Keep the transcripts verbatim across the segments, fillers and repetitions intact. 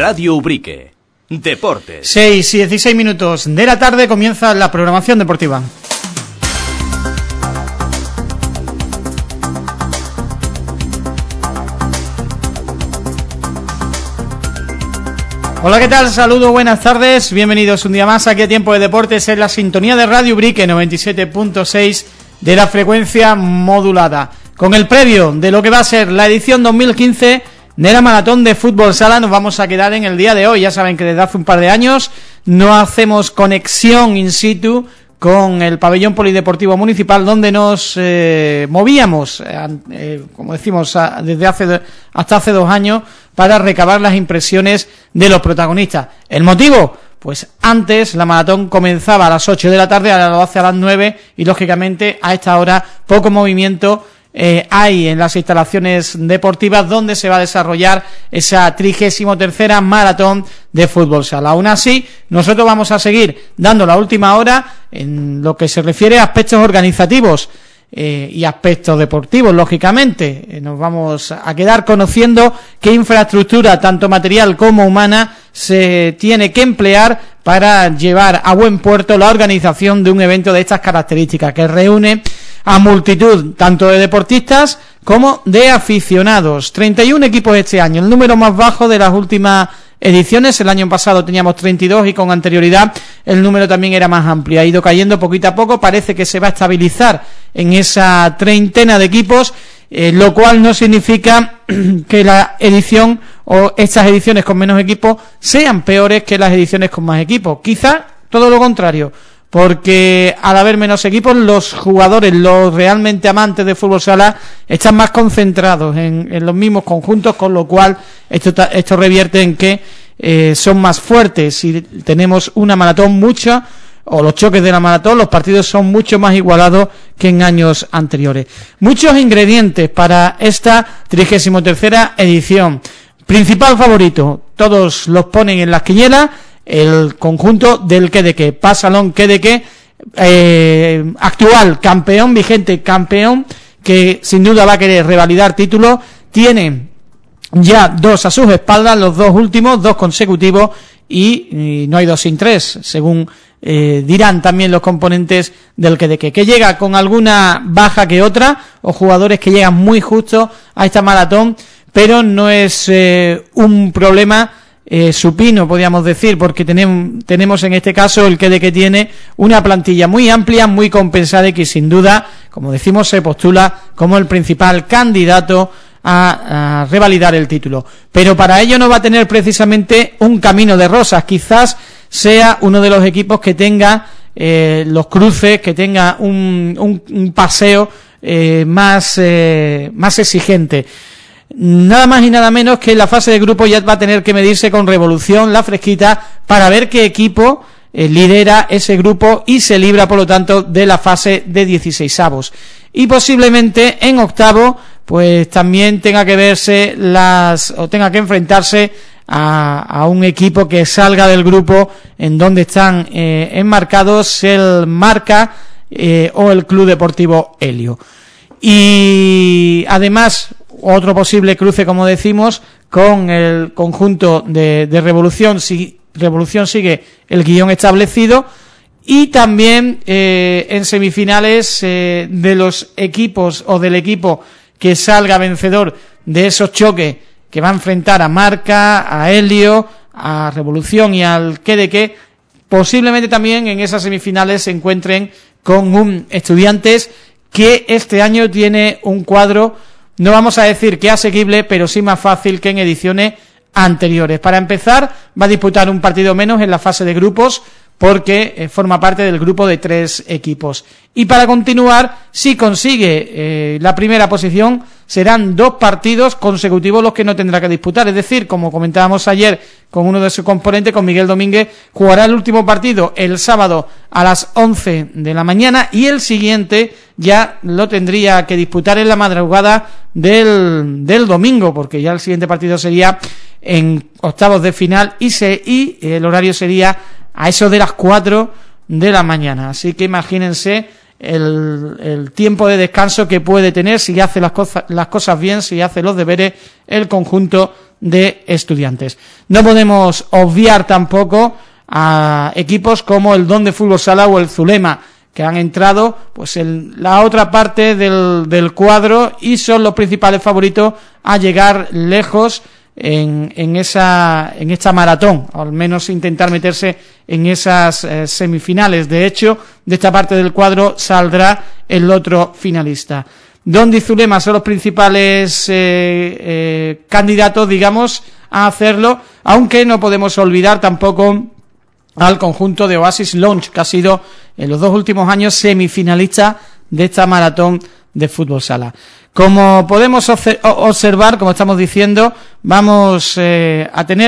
Radio Ubrique. Deportes. seis y dieciséis minutos de la tarde comienza la programación deportiva. Hola, ¿qué tal? Saludos, buenas tardes, bienvenidos un día más aquí a Tiempo de Deportes en la sintonía de Radio Ubrique noventa y siete punto seis de la frecuencia modulada, con el previo de lo que va a ser la edición dos mil quince de la Maratón de Fútbol Sala. Nos vamos a quedar en el día de hoy. Ya saben que desde hace un par de años no hacemos conexión in situ con el pabellón polideportivo municipal, donde nos eh, movíamos, eh, como decimos, a, desde hace hasta hace dos años, para recabar las impresiones de los protagonistas. ¿El motivo? Pues antes la maratón comenzaba a las ocho de la tarde, ahora lo hace a las nueve, y lógicamente a esta hora poco movimiento eh, hay en las instalaciones deportivas donde se va a desarrollar esa trigésimo tercera maratón de fútbol sala. Aún así, nosotros vamos a seguir dando la última hora en lo que se refiere a aspectos organizativos eh, y aspectos deportivos, lógicamente. Eh, nos vamos a quedar conociendo qué infraestructura, tanto material como humana, se tiene que emplear para llevar a buen puerto la organización de un evento de estas características, que reúne a multitud tanto de deportistas como de aficionados. treinta y un equipos este año, el número más bajo de las últimas ediciones. El año pasado teníamos treinta y dos y con anterioridad el número también era más amplio. Ha ido cayendo poquito a poco, parece que se va a estabilizar en esa treintena de equipos, eh, lo cual no significa que la edición o estas ediciones con menos equipos sean peores que las ediciones con más equipos. Quizá todo lo contrario, porque al haber menos equipos, los jugadores, los realmente amantes de fútbol sala, están más concentrados en, en los mismos conjuntos, con lo cual esto, esto revierte en que eh, son más fuertes. Y tenemos una maratón mucha, o los choques de la maratón, los partidos son mucho más igualados que en años anteriores. Muchos ingredientes para esta trigésimo tercera edición. Principal favorito, todos los ponen en las quinielas, el conjunto del Quedeque, Pasalón Quedeque, eh, actual campeón, vigente campeón, que sin duda va a querer revalidar título. Tiene ya dos a sus espaldas, los dos últimos, dos consecutivos, y, y no hay dos sin tres, según eh, dirán también los componentes del Quedeque, que llega con alguna baja que otra, o jugadores que llegan muy justo a esta maratón, pero no es eh, un problema Eh, supino, podríamos decir, porque tenemos, tenemos en este caso el Quedeque tiene una plantilla muy amplia, muy compensada, y que sin duda, como decimos, se postula como el principal candidato a, a revalidar el título. Pero para ello no va a tener precisamente un camino de rosas. Quizás sea uno de los equipos que tenga eh, los cruces, que tenga un, un, un paseo eh, más, eh, más exigente. Nada más y nada menos que en la fase de grupo ya va a tener que medirse con Revolución, la Fresquita, para ver qué equipo eh, lidera ese grupo y se libra, por lo tanto, de la fase de dieciseisavos. Y posiblemente en octavo, pues también tenga que verse las, o tenga que enfrentarse a, a un equipo que salga del grupo en donde están eh, enmarcados el Marca eh, o el Club Deportivo Helio. Y además, otro posible cruce, como decimos, con el conjunto de, de Revolución, si Revolución sigue el guión establecido, y también eh, en semifinales eh, de los equipos o del equipo que salga vencedor de esos choques que va a enfrentar a Marca, a Helio, a Revolución y al Quedeque, posiblemente también en esas semifinales se encuentren con un Estudiantes que este año tiene un cuadro, no vamos a decir que asequible, pero sí más fácil que en ediciones anteriores. Para empezar, va a disputar un partido menos en la fase de grupos, porque eh, forma parte del grupo de tres equipos. Y para continuar, si consigue eh, la primera posición, serán dos partidos consecutivos los que no tendrá que disputar. Es decir, como comentábamos ayer con uno de sus componentes, con Miguel Domínguez, jugará el último partido el sábado a las once de la mañana, y el siguiente ya lo tendría que disputar en la madrugada del, del domingo, porque ya el siguiente partido sería en octavos de final, y, se, y el horario sería a eso de las cuatro de la mañana. Así que imagínense el, el tiempo de descanso que puede tener si hace las cosas, las cosas bien, si hace los deberes el conjunto de Estudiantes. No podemos obviar tampoco a equipos como el Don de Fútbol Sala o el Zulema, que han entrado pues en la otra parte del, del cuadro y son los principales favoritos a llegar lejos en, en esa en esta maratón, o al menos intentar meterse en esas eh, semifinales. De hecho, de esta parte del cuadro saldrá el otro finalista. Donde y Zulema son los principales eh, eh, candidatos, digamos, a hacerlo, aunque no podemos olvidar tampoco al conjunto de Oasis Lounge, que ha sido en los dos últimos años semifinalista de esta maratón de fútbol sala. Como podemos observar, como estamos diciendo, vamos eh, a tener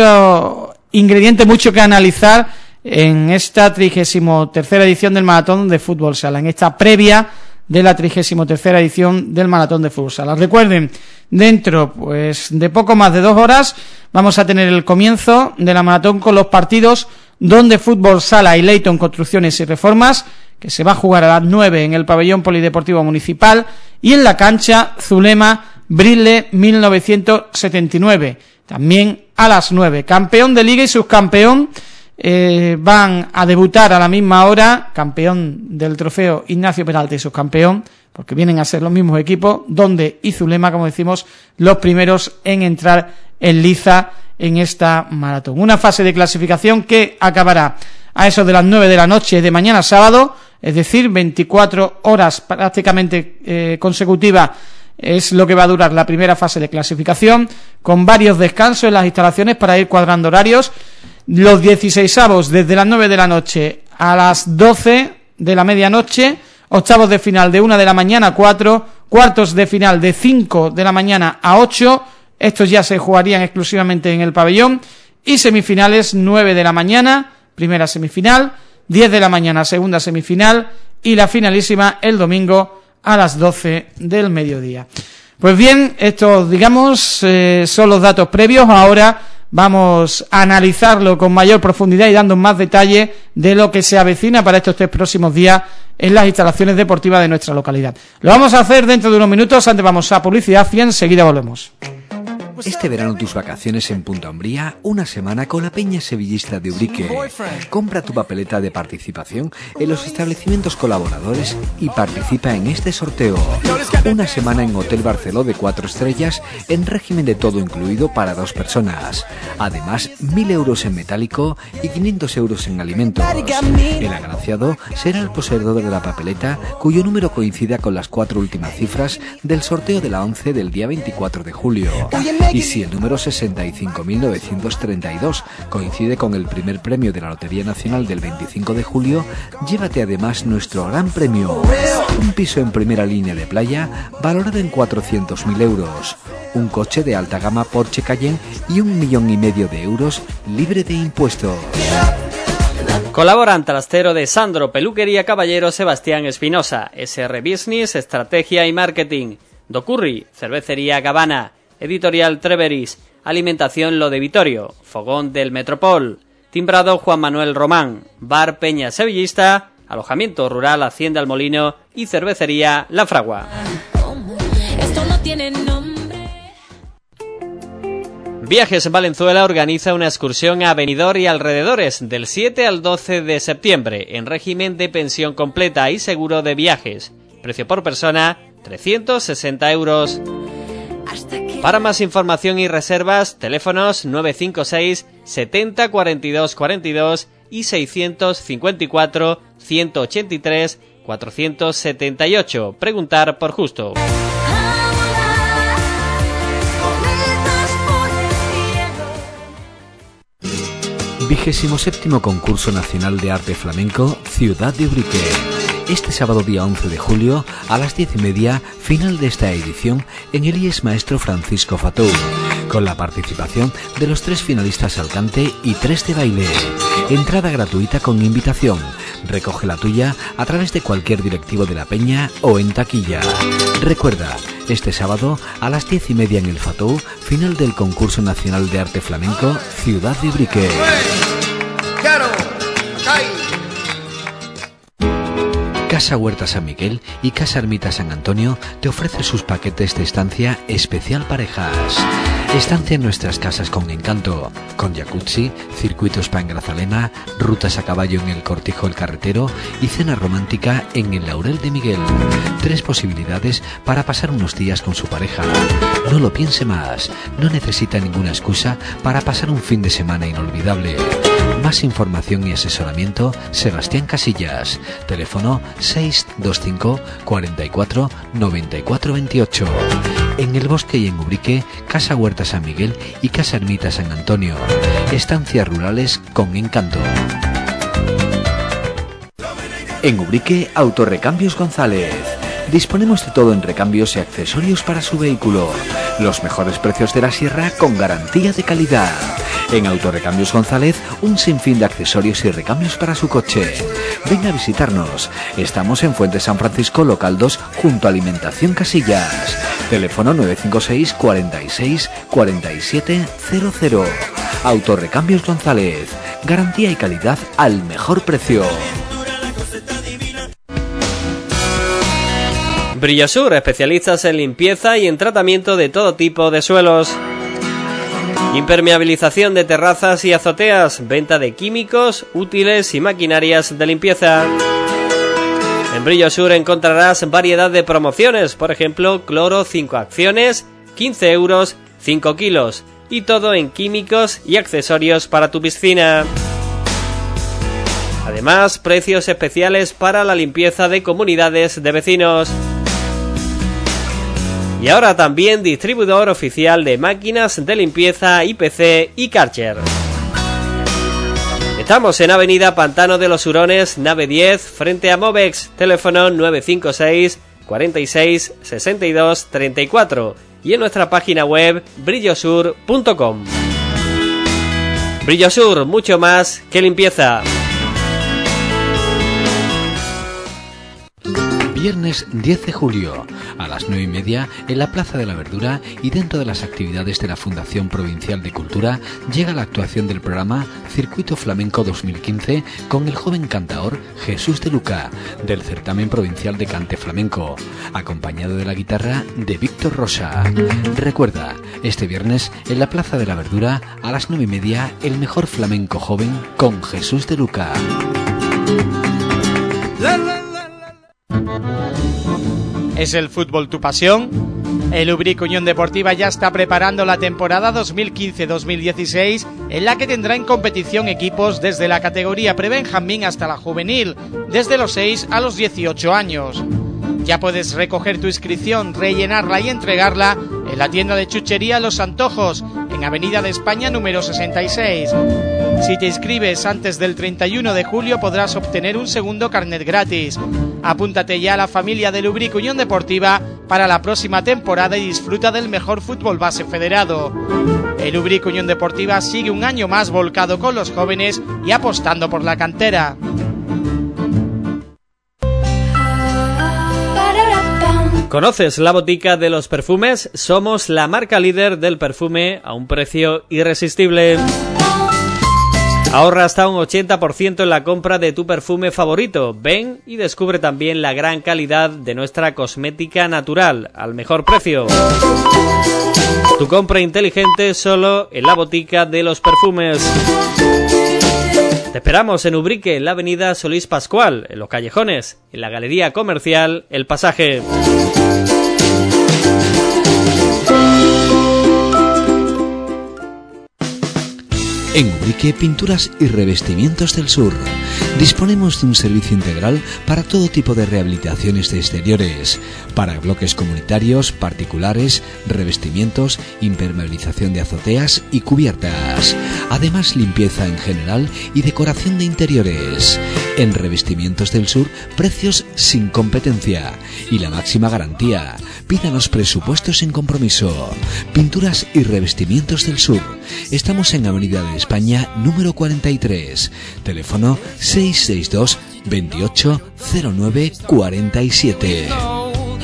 mucho ingrediente, mucho que analizar en esta trigésimo tercera edición del maratón de fútbol sala, en esta previa de la trigésimo tercera edición del maratón de fútbol sala. Recuerden, dentro pues de poco más de dos horas vamos a tener el comienzo de la maratón con los partidos Donde Fútbol Sala y Leyton Construcciones y Reformas, que se va a jugar a las nueve en el pabellón polideportivo municipal, y en la cancha Zulema Brile mil novecientos setenta y nueve, también a las nueve. Campeón de liga y subcampeón eh, van a debutar a la misma hora, campeón del trofeo Ignacio Peralta y subcampeón, porque vienen a ser los mismos equipos, Donde y Zulema, como decimos, los primeros en entrar en liza en esta maratón. Una fase de clasificación que acabará a eso de las nueve de la noche de mañana sábado, es decir, veinticuatro horas prácticamente eh, consecutivas es lo que va a durar la primera fase de clasificación, con varios descansos en las instalaciones para ir cuadrando horarios. Los dieciseisavos desde las nueve de la noche a las doce de la medianoche, octavos de final de una de la mañana a cuatro, cuartos de final de cinco de la mañana a ocho, estos ya se jugarían exclusivamente en el pabellón, y semifinales nueve de la mañana, primera semifinal, diez de la mañana, segunda semifinal, y la finalísima el domingo a las doce del mediodía. Pues bien, estos, digamos, eh, son los datos previos. Ahora vamos a analizarlo con mayor profundidad y dando más detalle de lo que se avecina para estos tres próximos días en las instalaciones deportivas de nuestra localidad. Lo vamos a hacer dentro de unos minutos. Antes vamos a publicidad y enseguida volvemos. Este verano tus vacaciones en Punta Umbría, una semana con la Peña Sevillista de Ubrique. Compra tu papeleta de participación en los establecimientos colaboradores y participa en este sorteo. Una semana en Hotel Barceló de cuatro estrellas en régimen de todo incluido para dos personas. Además, mil euros en metálico y quinientos euros en alimentos. El agraciado será el poseedor de la papeleta cuyo número coincida con las cuatro últimas cifras del sorteo de la once del día veinticuatro de julio. Y si el número sesenta y cinco mil novecientos treinta y dos coincide con el primer premio de la Lotería Nacional del veinticinco de julio, llévate además nuestro gran premio: un piso en primera línea de playa valorado en cuatrocientos mil euros, un coche de alta gama Porsche Cayenne y un millón y medio de euros libre de impuestos. Colaboran Trastero de Sandro, Peluquería Caballero Sebastián Espinosa, S R Business, Estrategia y Marketing, Docurri, Cervecería Gavana, Editorial Treveris, Alimentación Lo de Vitorio, Fogón del Metropol, Timbrado Juan Manuel Román, Bar Peña Sevillista, Alojamiento Rural Hacienda El Molino y Cervecería La Fragua. Esto no tiene nombre. Viajes Valenzuela organiza una excursión a Benidorm y alrededores del siete al doce de septiembre en régimen de pensión completa y seguro de viajes. Precio por persona trescientos sesenta euros. Para más información y reservas, teléfonos nueve cinco seis setenta cuarenta y dos cuarenta y dos y seiscientos cincuenta y cuatro ciento ochenta y tres cuatrocientos setenta y ocho. Preguntar por Justo. Vigésimo séptimo Concurso Nacional de Arte Flamenco, Ciudad de Ubrique. Este sábado día once de julio, a las diez y media, final de esta edición en el I E S Maestro Francisco Fatou, con la participación de los tres finalistas al cante y tres de baile. Entrada gratuita con invitación. Recoge la tuya a través de cualquier directivo de la Peña o en taquilla. Recuerda, este sábado a las diez y media en el Fatou, final del Concurso Nacional de Arte Flamenco, Ciudad de Ubrique. Casa Huerta San Miguel y Casa Ermita San Antonio te ofrece sus paquetes de estancia especial parejas. Estancia en nuestras casas con encanto, con jacuzzi, circuitos para en Grazalema, rutas a caballo en el Cortijo El Carretero y cena romántica en el Laurel de Miguel. Tres posibilidades para pasar unos días con su pareja. No lo piense más, no necesita ninguna excusa para pasar un fin de semana inolvidable. Más información y asesoramiento, Sebastián Casillas. Teléfono seis dos cinco, cuatro cuatro, nueve cuatro dos ocho. En El Bosque y en Ubrique, Casa Huerta San Miguel y Casa Ermita San Antonio. Estancias rurales con encanto. En Ubrique, Autorrecambios González. Disponemos de todo en recambios y accesorios para su vehículo. Los mejores precios de la sierra con garantía de calidad. En Autorrecambios González, un sinfín de accesorios y recambios para su coche. Venga a visitarnos. Estamos en Fuente San Francisco, local dos, junto a Alimentación Casillas. Teléfono nueve cinco seis, cuarenta y seis, cuarenta y siete cero cero. Autorrecambios González. Garantía y calidad al mejor precio. Brillosur, especialistas en limpieza y en tratamiento de todo tipo de suelos. Impermeabilización de terrazas y azoteas, venta de químicos, útiles y maquinarias de limpieza. En Brillosur encontrarás variedad de promociones, por ejemplo, cloro cinco acciones, quince euros, cinco kilos, y todo en químicos y accesorios para tu piscina. Además, precios especiales para la limpieza de comunidades de vecinos. Y ahora también distribuidor oficial de máquinas de limpieza I P C y Karcher. Estamos en Avenida Pantano de los Hurones, nave diez, frente a Movex. Teléfono nueve cinco seis, cuarenta y seis, sesenta y dos, treinta y cuatro. Y en nuestra página web brillosur punto com. Brillosur, mucho más que limpieza. Viernes diez de julio, a las nueve y media, en la Plaza de la Verdura y dentro de las actividades de la Fundación Provincial de Cultura, llega la actuación del programa Circuito Flamenco dos mil quince con el joven cantaor Jesús de Luca, del Certamen Provincial de Cante Flamenco, acompañado de la guitarra de Víctor Rosa. Recuerda, este viernes, en la Plaza de la Verdura, a las nueve y media, el mejor flamenco joven con Jesús de Luca. ¿Es el fútbol tu pasión? El Ubrique Unión Deportiva ya está preparando la temporada dos mil quince dos mil dieciséis, en la que tendrá en competición equipos desde la categoría prebenjamín hasta la juvenil, desde los seis a los dieciocho años. Ya puedes recoger tu inscripción, rellenarla y entregarla en la tienda de chuchería Los Antojos, en Avenida de España número sesenta y seis. Si te inscribes antes del treinta y uno de julio podrás obtener un segundo carnet gratis. Apúntate ya a la familia del Ubrique Unión Deportiva para la próxima temporada y disfruta del mejor fútbol base federado. El Ubrique Unión Deportiva sigue un año más volcado con los jóvenes y apostando por la cantera. ¿Conoces la botica de los perfumes? Somos la marca líder del perfume a un precio irresistible. Ahorra hasta un ochenta por ciento en la compra de tu perfume favorito. Ven y descubre también la gran calidad de nuestra cosmética natural al mejor precio. Tu compra inteligente solo en la botica de los perfumes. Te esperamos en Ubrique, en la avenida Solís Pascual, en Los Callejones, en la galería comercial El Pasaje. En Ubrique, Pinturas y Revestimientos del Sur. Disponemos de un servicio integral para todo tipo de rehabilitaciones de exteriores, para bloques comunitarios, particulares, revestimientos, impermeabilización de azoteas y cubiertas. Además, limpieza en general y decoración de interiores. En Revestimientos del Sur, precios sin competencia y la máxima garantía. Pídanos presupuestos sin compromiso. Pinturas y Revestimientos del Sur. Estamos en Avenida de España número cuarenta y tres. Teléfono seis seis dos, veintiocho, cero nueve, cuarenta y siete.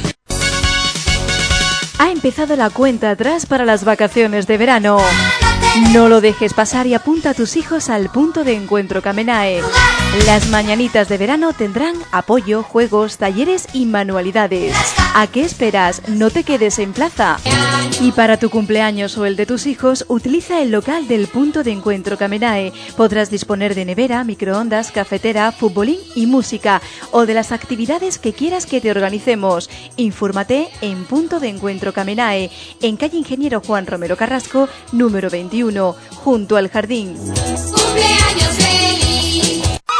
Ha empezado la cuenta atrás para las vacaciones de verano. No lo dejes pasar y apunta a tus hijos al punto de encuentro Camenae. Las mañanitas de verano tendrán apoyo, juegos, talleres y manualidades. ¿A qué esperas? No te quedes en plaza. Y para tu cumpleaños o el de tus hijos, utiliza el local del punto de encuentro Camenae. Podrás disponer de nevera, microondas, cafetera, futbolín y música, o de las actividades que quieras que te organicemos. Infórmate en Punto de Encuentro Camenae, en calle Ingeniero Juan Romero Carrasco, número veintiuno, junto al jardín. ¡Cumpleaños feliz!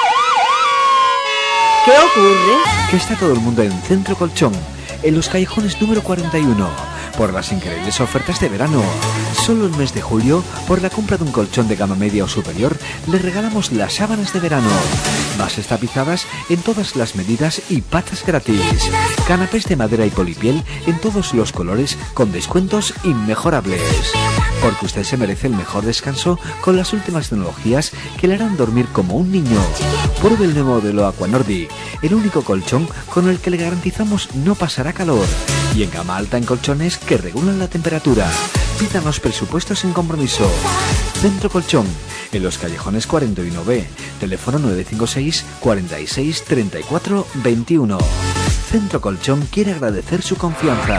¿Qué ocurre? Que está todo el mundo en Centro Colchón, en los callejones número cuarenta y uno, por las increíbles ofertas de verano. Solo el mes de julio, por la compra de un colchón de gama media o superior, le regalamos las sábanas de verano. Bases tapizadas en todas las medidas y patas gratis. Canapés de madera y polipiel en todos los colores con descuentos inmejorables. Porque usted se merece el mejor descanso con las últimas tecnologías que le harán dormir como un niño. Pruebe el nuevo modelo Aquanordic, el único colchón con el que le garantizamos no pasará calor. Y en gama alta en colchones que regulan la temperatura. Pídanos presupuestos sin compromiso. Centro Colchón, en los callejones cuarenta y uno B, teléfono nueve cinco seis, cuarenta y seis, treinta y cuatro, veintiuno. Centro Colchón quiere agradecer su confianza.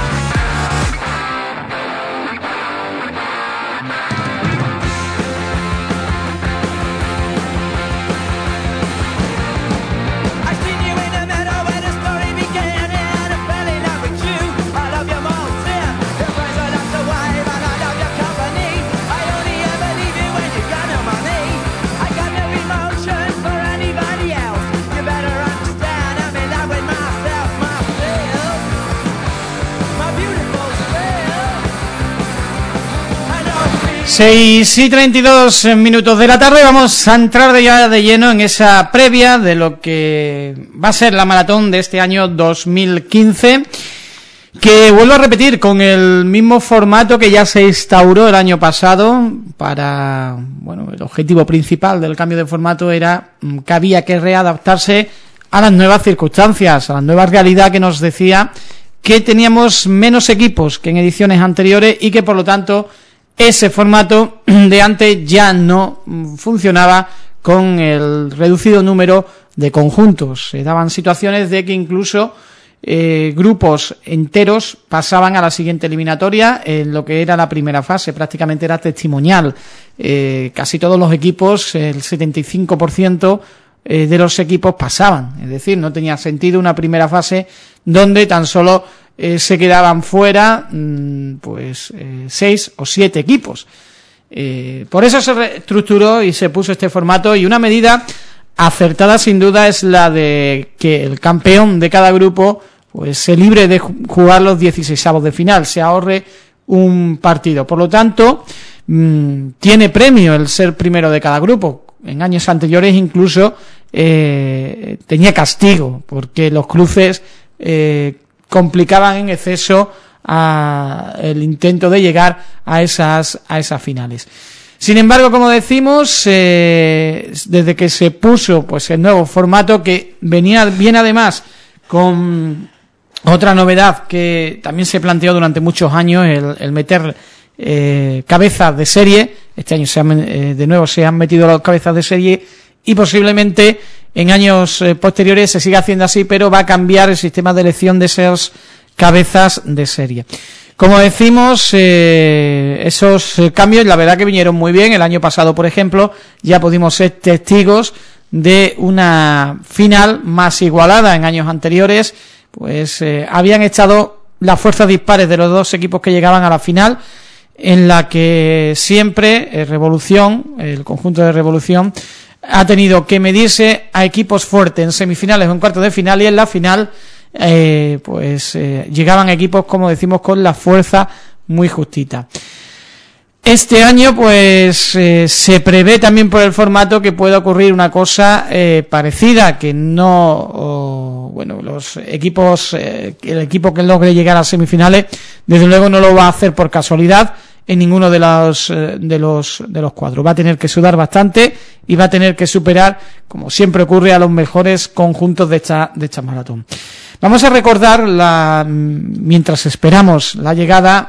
seis y treinta y dos minutos de la tarde, vamos a entrar de ya de lleno en esa previa de lo que va a ser la maratón de este año dos mil quince, que vuelvo a repetir con el mismo formato que ya se instauró el año pasado. Para, bueno, el objetivo principal del cambio de formato era que había que readaptarse a las nuevas circunstancias, a la nueva realidad que nos decía que teníamos menos equipos que en ediciones anteriores y que por lo tanto ese formato de antes ya no funcionaba con el reducido número de conjuntos. Se daban situaciones de que incluso eh, grupos enteros pasaban a la siguiente eliminatoria en lo que era la primera fase, prácticamente era testimonial. Eh, casi todos los equipos, el setenta y cinco por ciento eh, de los equipos pasaban, es decir, no tenía sentido una primera fase donde tan solo Eh, se quedaban fuera mmm, pues eh, seis o siete equipos. Eh, por eso se reestructuró y se puso este formato, y una medida acertada sin duda es la de que el campeón de cada grupo pues se libre de jugar los dieciseisavos de final, se ahorre un partido. Por lo tanto, mmm, tiene premio el ser primero de cada grupo. En años anteriores incluso eh, tenía castigo, porque los cruces eh, complicaban en exceso a el intento de llegar a esas a esas finales. Sin embargo, como decimos, eh, desde que se puso pues el nuevo formato, que venía bien además con otra novedad que también se planteó durante muchos años, el, el meter eh, cabezas de serie. Este año se han, eh, de nuevo se han metido las cabezas de serie y posiblemente en años eh, posteriores se siga haciendo así, pero va a cambiar el sistema de elección de esas cabezas de serie. Como decimos, eh, esos eh, cambios la verdad que vinieron muy bien. El año pasado, por ejemplo, ya pudimos ser testigos de una final más igualada. En años anteriores pues eh, habían estado las fuerzas dispares de los dos equipos que llegaban a la final, en la que siempre eh, Revolución, el conjunto de Revolución, ha tenido que medirse a equipos fuertes en semifinales o en cuartos de final, y en la final eh, pues eh, llegaban equipos, como decimos, con la fuerza muy justita. Este año pues eh, se prevé también por el formato que pueda ocurrir una cosa eh, parecida, que no oh, bueno los equipos eh, el equipo que logre llegar a las semifinales desde luego no lo va a hacer por casualidad en ninguno de los de los de los cuadros. Va a tener que sudar bastante y va a tener que superar, como siempre ocurre, a los mejores conjuntos de esta de esta maratón. Vamos a recordar, la mientras esperamos la llegada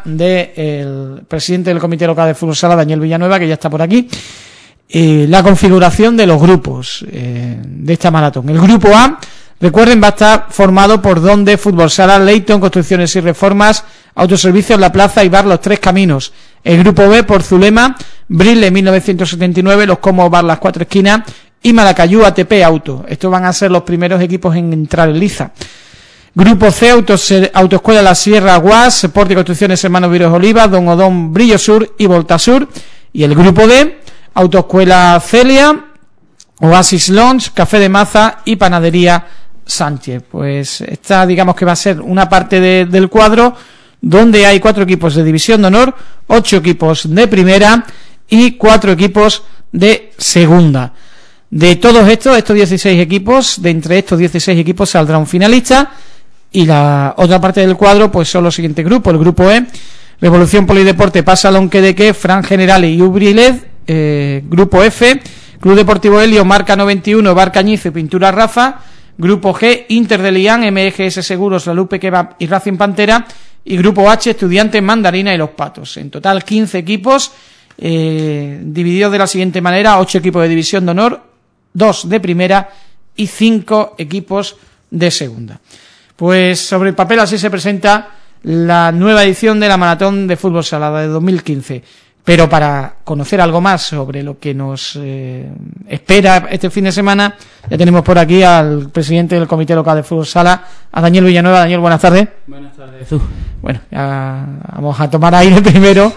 del presidente del Comité Local de Fútbol Sala, Daniel Villanueva, que ya está por aquí, eh, la configuración de los grupos eh, de esta maratón. El grupo A, recuerden, va a estar formado por Donde, Fútbol Sala, Leyton, Construcciones y Reformas, Autoservicios La Plaza y Bar Los Tres Caminos. El grupo B por Zulema, Brille mil novecientos setenta y nueve, Los Comos Bar Las Cuatro Esquinas y Malacayú A T P Auto. Estos van a ser los primeros equipos en entrar en liza. Grupo C, Autos, Autoescuela La Sierra, Guas, Porte y Construcciones Hermanos Viros Olivas, Don Odón, Brillo Sur y Voltasur. Y el grupo D, Autoescuela Celia, Oasis Lounge, Café de Maza y Panadería Sánchez. Pues esta, digamos que va a ser una parte de, del cuadro donde hay cuatro equipos de División de Honor, ocho equipos de Primera y cuatro equipos de Segunda. De todos estos, estos dieciséis equipos, de entre estos dieciséis equipos saldrá un finalista, y la otra parte del cuadro pues son los siguientes grupos. El grupo E, Revolución Polideporte, Pasalón Quedeque, Fran Generale y Ubriled. Eh, grupo F, Club Deportivo Helio, Marca noventa y uno, Bar Cañizo y Pintura Rafa. Grupo G, Inter de Lián, M G S Seguros, La Lupe Kebab y Racing Pantera. Y grupo H, Estudiantes, Mandarina y Los Patos. En total quince equipos, eh, divididos de la siguiente manera: ocho equipos de División de Honor, dos de Primera y cinco equipos de Segunda. Pues sobre el papel así se presenta la nueva edición de la Maratón de Fútbol Sala de dos mil quince. Pero para conocer algo más sobre lo que nos eh, espera este fin de semana, ya tenemos por aquí al presidente del Comité Local de Fútbol Sala, a Daniel Villanueva. Daniel, buenas tardes. Buenas tardes, Jesús. Bueno, ya vamos a tomar aire primero.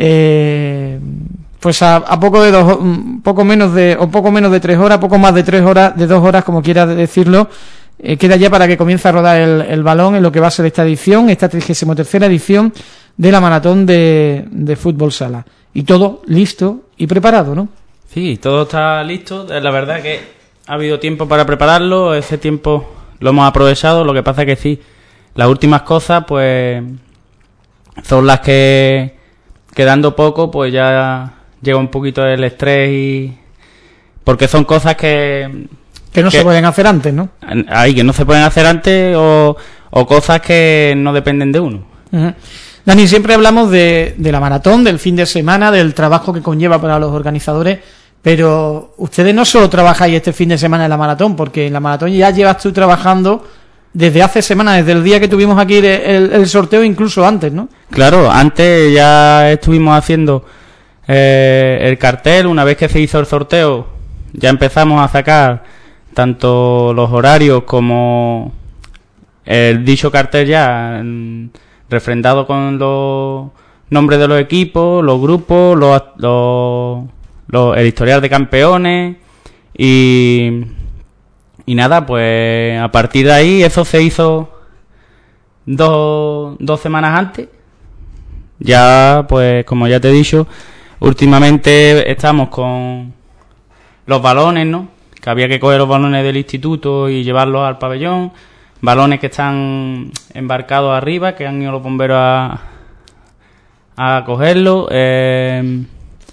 Eh, pues a, a poco de dos, poco menos de, o poco menos de tres horas, poco más de tres horas, de dos horas, como quiera decirlo, eh, queda ya para que comience a rodar el, el balón en lo que va a ser esta edición, esta trigésima tercera edición de la Maratón de, de Fútbol Sala. Y todo listo y preparado, ¿no? Sí, todo está listo. La verdad que ha habido tiempo para prepararlo. Ese tiempo lo hemos aprovechado. Lo que pasa que sí, las últimas cosas pues son las que, quedando poco, pues ya llega un poquito el estrés, y porque son cosas que que no que, se pueden hacer antes, ¿no? Ahí, que no se pueden hacer antes, o, o cosas que no dependen de uno. Uh-huh. Dani, siempre hablamos de, de la maratón, del fin de semana, del trabajo que conlleva para los organizadores, pero ustedes no solo trabajáis este fin de semana en la maratón, porque en la maratón ya llevas tú trabajando desde hace semanas, desde el día que tuvimos aquí el, el, el sorteo, incluso antes, ¿no? Claro, antes ya estuvimos haciendo eh, el cartel. Una vez que se hizo el sorteo, ya empezamos a sacar tanto los horarios como el dicho cartel ya refrendado con los nombres de los equipos, los grupos, los, los, los el historial de campeones y y nada, pues a partir de ahí eso se hizo dos, dos semanas antes. Ya, pues como ya te he dicho, últimamente estamos con los balones, ¿no? Que había que coger los balones del instituto y llevarlos al pabellón. Balones que están embarcados arriba, que han ido los bomberos a, a cogerlos. Eh,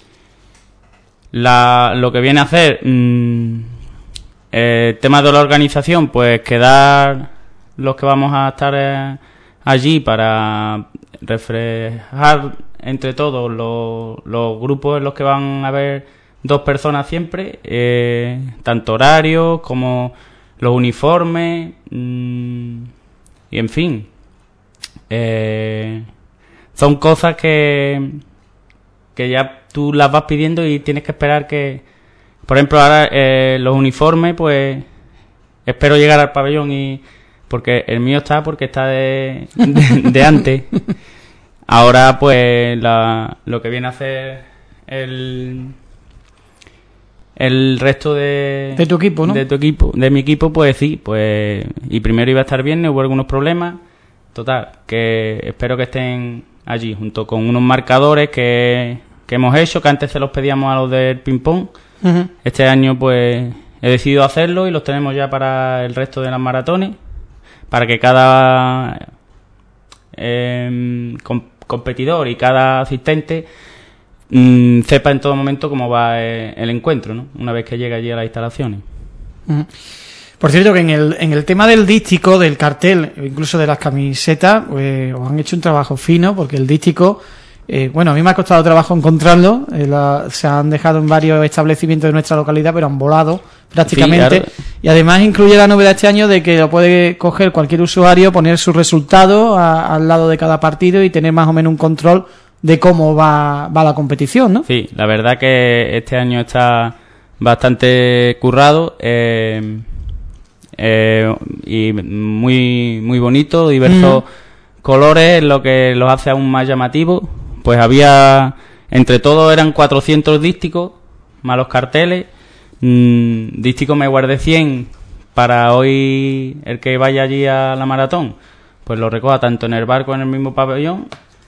la, lo que viene a hacer, mmm, el tema de la organización, pues quedar los que vamos a estar eh, allí para reflejar entre todos los, los grupos en los que van a haber dos personas siempre, eh, tanto horarios como los uniformes, mmm, y en fin, eh, son cosas que que ya tú las vas pidiendo y tienes que esperar que, por ejemplo, ahora eh, los uniformes, pues espero llegar al pabellón, y porque el mío está porque está de, de, de antes. Ahora pues la, lo que viene a hacer el el resto de de tu equipo, ¿no? De tu equipo, de mi equipo, pues sí, pues y primero iba a estar bien, hubo algunos problemas. Total, que espero que estén allí junto con unos marcadores que, que hemos hecho, que antes se los pedíamos a los del ping pong. Uh-huh. Este año pues he decidido hacerlo y los tenemos ya para el resto de las maratones, para que cada eh, com- competidor y cada asistente mmm, sepa en todo momento cómo va eh, el encuentro, ¿no? Una vez que llega allí a las instalaciones. Uh-huh. Por cierto, que en el, en el tema del dístico, del cartel, incluso de las camisetas, pues os han hecho un trabajo fino, porque el dístico, eh, bueno, a mí me ha costado trabajo encontrarlo, eh, la, se han dejado en varios establecimientos de nuestra localidad, pero han volado prácticamente, sí, claro. Y además incluye la novedad este año de que lo puede coger cualquier usuario, poner su resultado a, al lado de cada partido y tener más o menos un control de cómo va, va la competición, ¿no? Sí, la verdad que este año está bastante currado, eh... Eh, y muy muy bonito, diversos mm. colores, lo que los hace aún más llamativos. Pues había, entre todos eran cuatrocientos dísticos, más los carteles. Mm, dísticos me guardé cien para hoy el que vaya allí a la maratón, pues lo recoja tanto en el barco, en el mismo pabellón.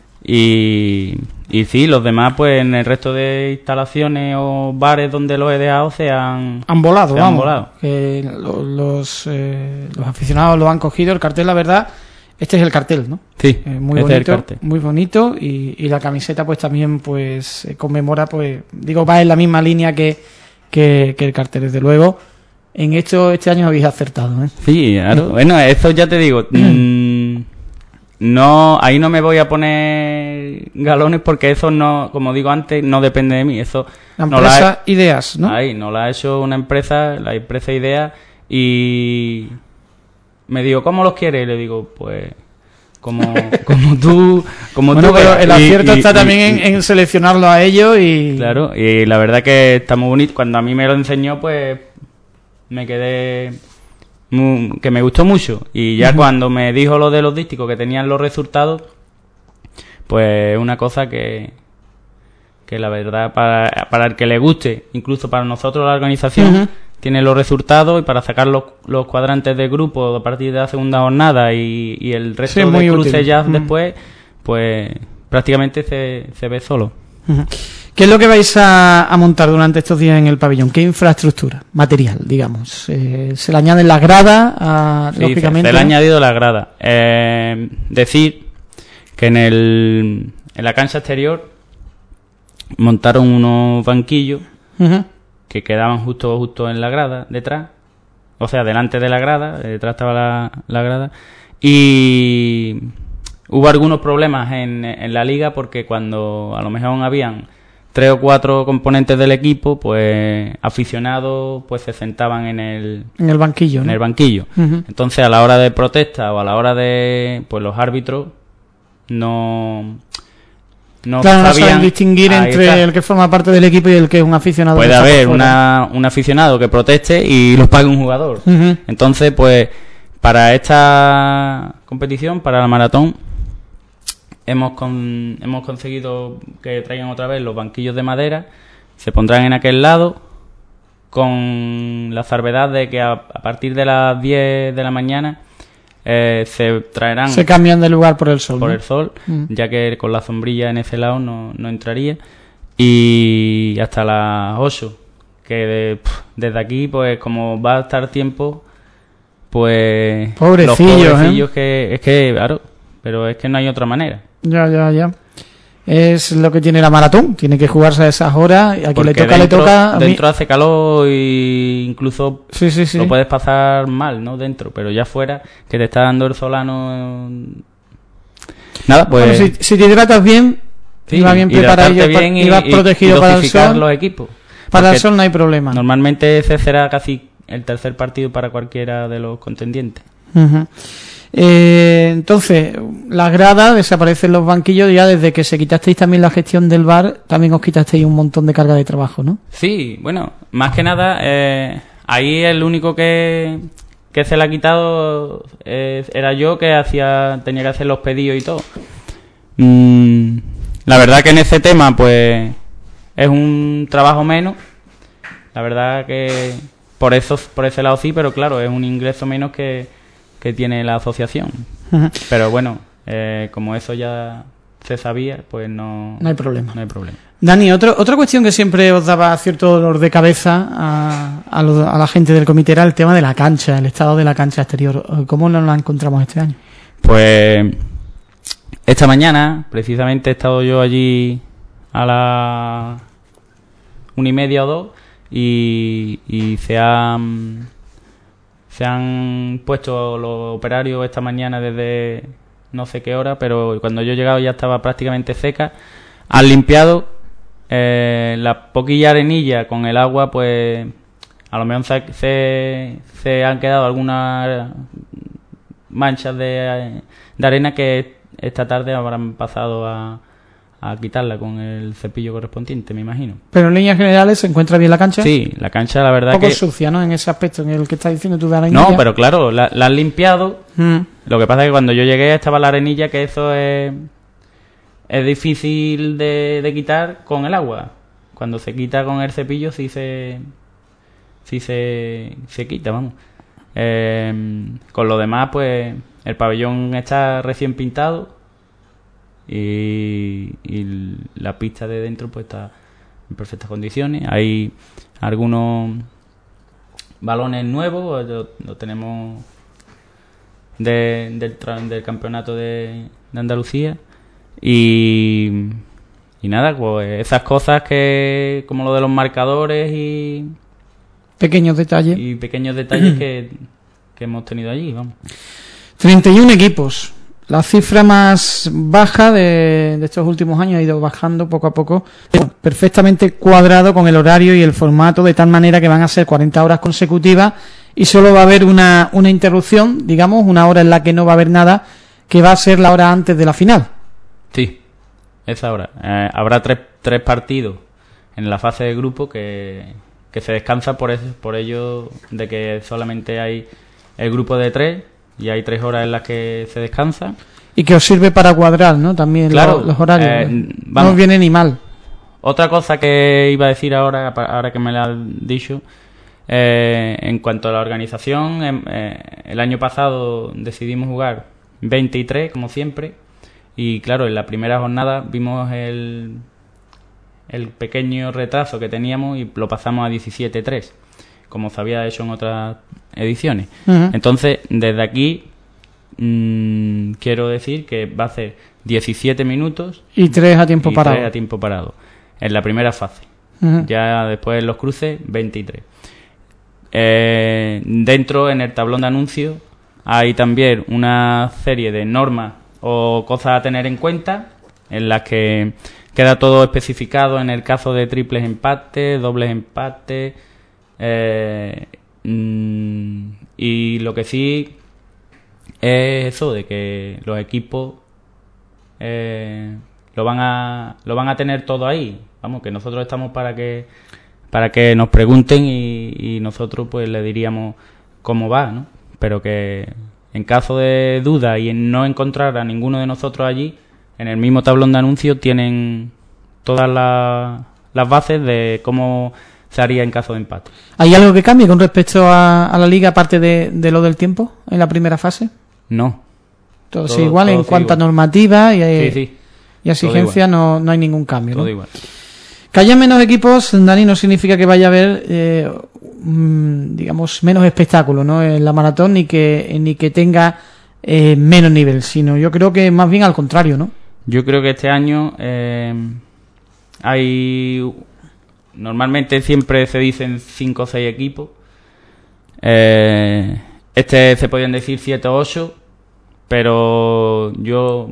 Y, y sí, los demás pues en el resto de instalaciones o bares donde los he dejado se han han volado, se vamos, han volado. Que los los, eh, los aficionados lo han cogido. El cartel, la verdad, este es el cartel, ¿no? Sí, eh, muy este bonito, es el cartel. Muy bonito y, y la camiseta pues también pues eh, conmemora, pues digo, va en la misma línea que, que, que el cartel, desde luego. En esto este año habéis acertado, ¿eh? Sí, claro. Bueno, eso ya te digo. mmm, No, ahí no me voy a poner galones porque eso no, como digo antes, no depende de mí. Eso la no empresa la he, Ideas, ¿no? Ahí, no la ha hecho una empresa, la empresa Ideas, y me digo, ¿cómo los quieres? Y le digo, pues, como, como tú, como bueno, tú. Pero el acierto y, está y, también y, en, en seleccionarlo a ellos y... Claro, y la verdad que está muy bonito. Cuando a mí me lo enseñó, pues, me quedé... que me gustó mucho, y ya uh-huh. cuando me dijo lo de los dísticos que tenían los resultados, pues una cosa que que la verdad para, para el que le guste, incluso para nosotros la organización, uh-huh. tiene los resultados, y para sacar los, los cuadrantes de grupo a partir de la segunda jornada y, y el resto sí, de cruces ya uh-huh. después, pues prácticamente se, se ve solo. Uh-huh. ¿Qué es lo que vais a, a montar durante estos días en el pabellón? ¿Qué infraestructura? Material, digamos. Eh, ¿Se le añaden las gradas? A, sí, lógicamente, se, se le ha añadido las gradas. Eh, decir que en el en la cancha exterior montaron unos banquillos uh-huh. que quedaban justo justo en la grada, detrás. O sea, delante de la grada, detrás estaba la, la grada. Y hubo algunos problemas en, en la liga porque cuando a lo mejor habían tres o cuatro componentes del equipo, pues aficionados, pues se sentaban en el en el banquillo, en ¿no? el banquillo. Uh-huh. Entonces, a la hora de protesta o a la hora de, pues los árbitros no no claro, sabían no saben distinguir entre está. el que forma parte del equipo y el que es un aficionado. Puede haber una, un aficionado que proteste y los pague un jugador. Uh-huh. Entonces, pues para esta competición, para la maratón, Hemos con, hemos conseguido que traigan otra vez los banquillos de madera, se pondrán en aquel lado, con la salvedad de que a, a partir de las diez de la mañana eh, se traerán... Se cambian de lugar por el sol. Por ¿no? el sol, mm. ya que con la sombrilla en ese lado no, no entraría. Y hasta las ocho, que de, pff, desde aquí, pues como va a estar tiempo, pues... Pobrecillos, los pobrecillos ¿eh? que... Es que, claro, pero es que no hay otra manera. Ya, ya, ya. Es lo que tiene la maratón, tiene que jugarse a esas horas, y a quien le toca, dentro, le toca. A dentro mí... hace calor y incluso sí, sí, sí. lo puedes pasar mal, ¿no? Dentro, pero ya fuera, que te está dando el solano. Nada, pues. Bueno, si, si te hidratas bien, sí, y vas bien preparado y, y vas protegido y para el sol. Los equipos. Para el sol no hay problema. Normalmente ese será casi el tercer partido para cualquiera de los contendientes. Uh-huh. Eh, entonces, las gradas, desaparecen los banquillos, ya desde que se quitasteis también la gestión del bar, también os quitasteis un montón de carga de trabajo, ¿no? Sí, bueno, más que nada, eh, ahí el único que, que se le ha quitado eh, era yo, que hacía tenía que hacer los pedidos y todo. Mm, la verdad que en ese tema, pues, es un trabajo menos. La verdad que por eso, por ese lado sí, pero claro, es un ingreso menos que que tiene la asociación. Uh-huh. Pero bueno, eh, como eso ya se sabía, pues no, no hay problema. No hay problema. Dani, otro, otra cuestión que siempre os daba cierto dolor de cabeza a, a, lo, a la gente del comité era el tema de la cancha, el estado de la cancha exterior. ¿Cómo nos la encontramos este año? Pues esta mañana, precisamente, he estado yo allí a las una y media o dos y, y se ha... se han puesto los operarios esta mañana desde no sé qué hora, pero cuando yo he llegado ya estaba prácticamente seca. Han limpiado eh, la poquilla arenilla con el agua, pues a lo mejor se, se, se han quedado algunas manchas de, de arena que esta tarde habrán pasado a, a quitarla con el cepillo correspondiente, me imagino. Pero en líneas generales se encuentra bien la cancha. Sí, la cancha la verdad un poco que... sucia, ¿no? En ese aspecto en el que estás diciendo tú de arenilla. No, pero claro, la, la han limpiado. Mm. Lo que pasa es que cuando yo llegué estaba la arenilla, que eso es, es difícil de, de quitar con el agua. Cuando se quita con el cepillo sí se... sí se, se quita, vamos. Eh, con lo demás, pues el pabellón está recién pintado y, y la pista de dentro pues está en perfectas condiciones. Hay algunos balones nuevos, lo, lo tenemos de, del, del campeonato de, de Andalucía y, y nada, pues esas cosas que como lo de los marcadores y pequeños detalles y pequeños detalles que, que hemos tenido allí, vamos. treinta y uno equipos, la cifra más baja de, de estos últimos años, ha ido bajando poco a poco, perfectamente cuadrado con el horario y el formato, de tal manera que van a ser cuarenta horas consecutivas y solo va a haber una, una interrupción, digamos, una hora en la que no va a haber nada, que va a ser la hora antes de la final. Sí, esa hora. Eh, habrá tres, tres partidos en la fase de grupo que... que se descansa por eso, por ello de que solamente hay el grupo de tres y hay tres horas en las que se descansa. Y que os sirve para cuadrar, ¿no? También claro, los, los horarios. Eh, no os viene ni mal. Otra cosa que iba a decir ahora, ahora que me la has dicho, eh, en cuanto a la organización, eh, el año pasado decidimos jugar veintitrés, como siempre, y claro, en la primera jornada vimos el... el pequeño retraso que teníamos y lo pasamos a diecisiete tres, como se había hecho en otras ediciones. Uh-huh. Entonces, desde aquí mmm, quiero decir que va a ser diecisiete minutos y tres a tiempo y parado. tres a tiempo parado en la primera fase. Uh-huh. Ya después en los cruces veintitrés. Eh, dentro, en el tablón de anuncios, hay también una serie de normas o cosas a tener en cuenta en las que queda todo especificado en el caso de triples empates, dobles empates, eh, mmm, y lo que sí es eso de que los equipos eh, lo van a lo van a tener todo ahí. Vamos, que nosotros estamos para que para que nos pregunten y, y nosotros pues le diríamos cómo va, ¿no? Pero que en caso de duda y en no encontrar a ninguno de nosotros allí, en el mismo tablón de anuncios tienen todas la, las bases de cómo se haría en caso de empate. ¿Hay algo que cambie con respecto a, a la liga, aparte de, de lo del tiempo, en la primera fase? No. Todo, todo igual todo en cuanto igual. a normativa y, sí, sí. y exigencia, no, no hay ningún cambio. Todo ¿no? igual. Que haya menos equipos, Dani, no significa que vaya a haber, eh, mmm, digamos, menos espectáculo, ¿no? En la maratón, ni que, ni que tenga eh, menos nivel, sino yo creo que más bien al contrario, ¿no? Yo creo que este año eh, hay... Normalmente siempre se dicen cinco o seis equipos. Eh, este se podían decir siete o ocho, pero yo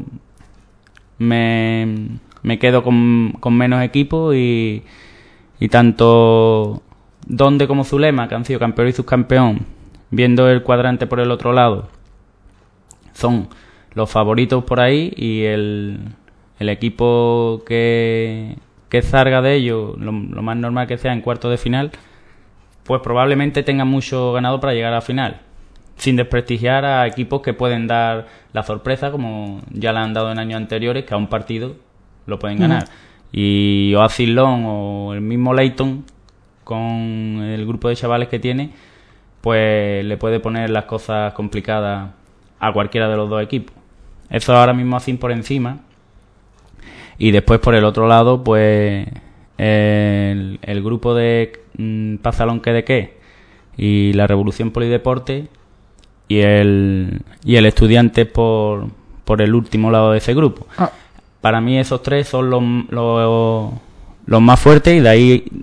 me, me quedo con, con menos equipos y, y tanto Donde como Zulema, que han sido campeón y subcampeón, viendo el cuadrante por el otro lado, son los favoritos por ahí, y el, el equipo que, que salga de ellos, lo, lo más normal que sea en cuartos de final, pues probablemente tenga mucho ganado para llegar a la final, sin desprestigiar a equipos que pueden dar la sorpresa, como ya la han dado en años anteriores, que a un partido lo pueden ganar. Uh-huh. Y Oasis Long o el mismo Leighton, con el grupo de chavales que tiene, pues le puede poner las cosas complicadas a cualquiera de los dos equipos. Eso ahora mismo así por encima. Y después por el otro lado, pues el, el grupo de mmm, Pazalonque de qué y la Revolución Polideporte y el y el Estudiantes por, por el último lado de ese grupo. Ah. Para mí esos tres son los, los, los más fuertes, y de ahí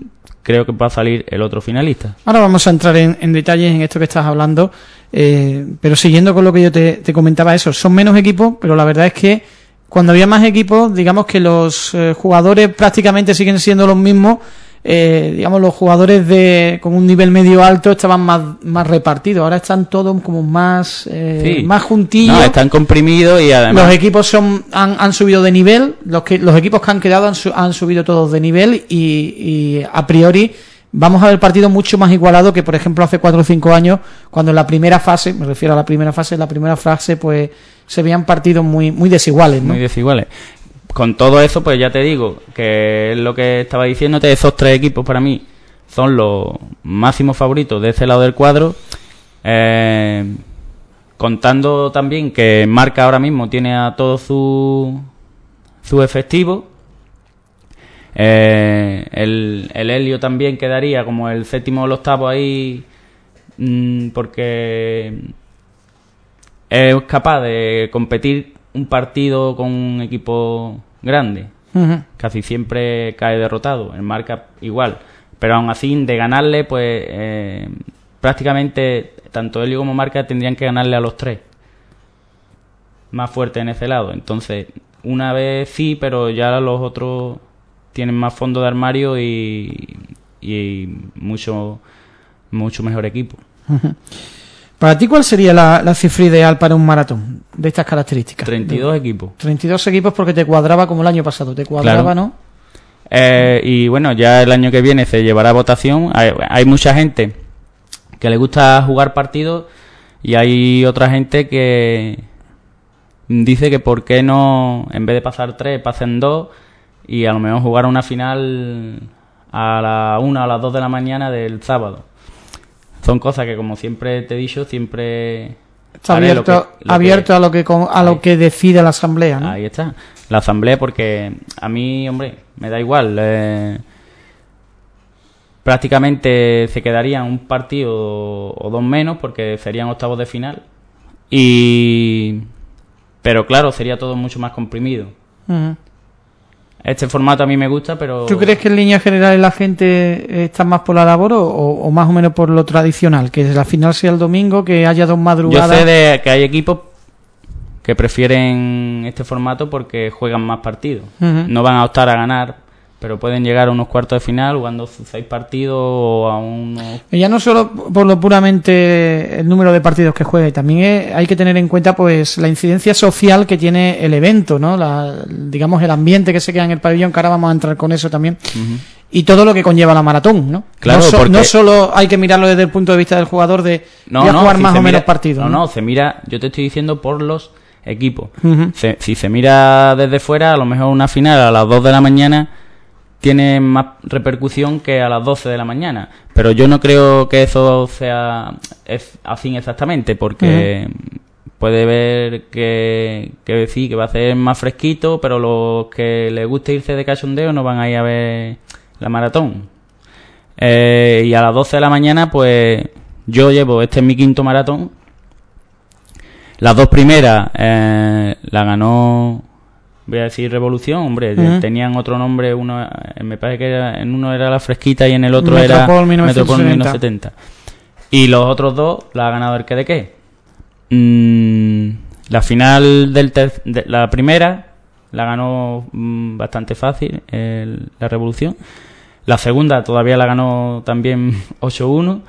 creo que va a salir el otro finalista. Ahora vamos a entrar en, en detalles en esto que estás hablando, eh, pero siguiendo con lo que yo te, te comentaba, eso, son menos equipos, pero la verdad es que cuando había más equipos, digamos que los eh, jugadores prácticamente siguen siendo los mismos. Eh, digamos, los jugadores de con un nivel medio alto estaban más, más repartidos. Ahora están todos como más eh, sí. más juntillos. No, están comprimidos y además los equipos son han, han subido de nivel. Los que los equipos que han quedado han, su, han subido todos de nivel y, y a priori vamos a ver partidos mucho más igualados que, por ejemplo, hace cuatro o cinco años, cuando en la primera fase, me refiero a la primera fase, en la primera fase, pues se veían partidos muy muy desiguales, ¿no? Muy desiguales. Con todo eso, pues ya te digo, que es lo que estaba diciéndote, esos tres equipos para mí son los máximos favoritos de ese lado del cuadro, eh, contando también que Marca ahora mismo tiene a todo su, su efectivo, eh, el, el Helio también quedaría como el séptimo o el octavo ahí, mmm, porque es capaz de competir un partido con un equipo grande. Uh-huh. Casi siempre cae derrotado. El Marca igual, pero aún así de ganarle, pues eh, prácticamente tanto Helio como Marca tendrían que ganarle a los tres más fuertes en ese lado. Entonces una vez sí, pero ya los otros tienen más fondo de armario y, y mucho mucho mejor equipo. Uh-huh. Para ti, ¿cuál sería la, la cifra ideal para un maratón de estas características? treinta y dos equipos. treinta y dos equipos porque te cuadraba como el año pasado, te cuadraba, claro. ¿No? Eh, y bueno, ya el año que viene se llevará a votación. Hay, hay mucha gente que le gusta jugar partidos y hay otra gente que dice que por qué no, en vez de pasar tres, pasen dos y a lo mejor jugar una final a la una o a las dos de la mañana del sábado. Son cosas que, como siempre te he dicho, siempre está abierto, lo que, lo abierto que, a lo que a lo que decide la asamblea, ¿no? Ahí está, la asamblea, porque a mí, hombre, me da igual. Eh, prácticamente se quedarían un partido o dos menos, porque serían octavos de final. Y pero claro, sería todo mucho más comprimido. Uh-huh. Este formato a mí me gusta, pero... ¿Tú crees que en líneas generales la gente está más por la labor o, o más o menos por lo tradicional? Que la final sea el domingo, que haya dos madrugadas... Yo sé de que hay equipos que prefieren este formato porque juegan más partidos. Uh-huh. No van a optar a ganar, pero pueden llegar a unos cuartos de final jugando seis partidos o a unos... Ya no solo por lo puramente el número de partidos que juegue, también es, hay que tener en cuenta pues la incidencia social que tiene el evento, ¿no? La, digamos el ambiente que se queda en el pabellón, que ahora vamos a entrar con eso también. Uh-huh. Y todo lo que conlleva la maratón, ¿no? Claro, no, so, porque... no solo hay que mirarlo desde el punto de vista del jugador de no, ya no, jugar si más o mira, menos partidos. No, no, no, se mira, yo te estoy diciendo por los equipos. Uh-huh. Se, si se mira desde fuera, a lo mejor una final a las dos de la mañana tiene más repercusión que a las doce de la mañana, pero yo no creo que eso sea es así exactamente, porque uh-huh. puede ver que, que sí, que va a ser más fresquito, pero los que les guste irse de cachondeo no van a ir a ver la maratón. Eh, y a las doce de la mañana, pues yo llevo, este es mi quinto maratón. Las dos primeras eh, la ganó, voy a decir Revolución, hombre, uh-huh. tenían otro nombre, uno me parece que era, en uno era La Fresquita y en el otro Metropol era mil novecientos setenta. Metropol mil novecientos setenta. Y los otros dos la ha ganado el que de qué. Mm, la final del ter- de la primera la ganó mm, bastante fácil el, la Revolución. La segunda todavía la ganó también ocho uno.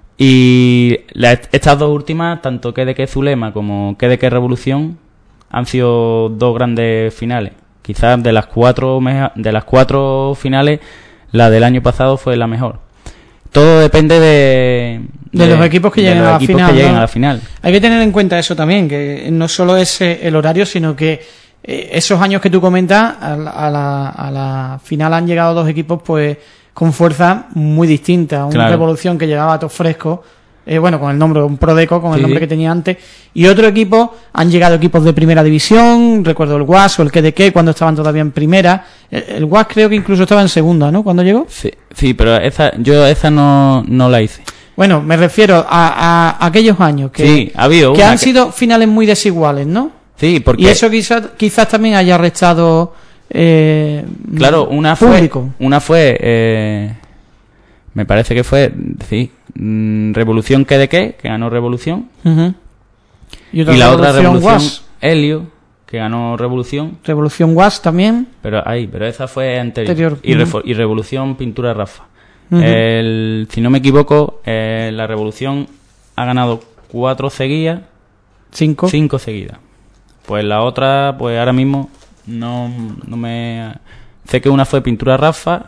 Y la, estas dos últimas, tanto que de qué Zulema como que de qué Revolución, han sido dos grandes finales. Quizás de las cuatro de las cuatro finales, la del año pasado fue la mejor. Todo depende de, de, de los equipos que lleguen, a la, final, que lleguen ¿no? a la final. Hay que tener en cuenta eso también, que no solo es el horario, sino que eh, esos años que tú comentas, a la, a, la, a la final han llegado dos equipos pues con fuerza muy distinta. Una claro. Revolución que llegaba a todo fresco, Eh, bueno, con el nombre, un Prodeco, con el sí, nombre que tenía antes, y otro equipo, han llegado equipos de primera división, recuerdo el Guas o el que de qué, cuando estaban todavía en primera. El, el Guas creo que incluso estaba en segunda, ¿no? ¿Cuando llegó? Sí, sí, pero esa, yo esa no, no la hice. Bueno, me refiero a, a aquellos años que, sí, ha habido que una han que... sido finales muy desiguales, ¿no? Sí, porque... Y eso quizás quizás también haya restado eh, claro, una público. fue, una fue eh, me parece que fue, sí, mm, Revolución que de qué, que ganó Revolución. Uh-huh. Y, Y la otra Revolución Was. Helio, que ganó Revolución. Revolución Was también. Pero ahí, pero esa fue anterior. Anterior. Y, Uh-huh. refo- y Revolución Pintura Rafa. Uh-huh. El, si no me equivoco, eh, la Revolución ha ganado cuatro seguidas, Cinco. cinco seguidas. Pues la otra, pues ahora mismo no, no me... Sé que una fue Pintura Rafa,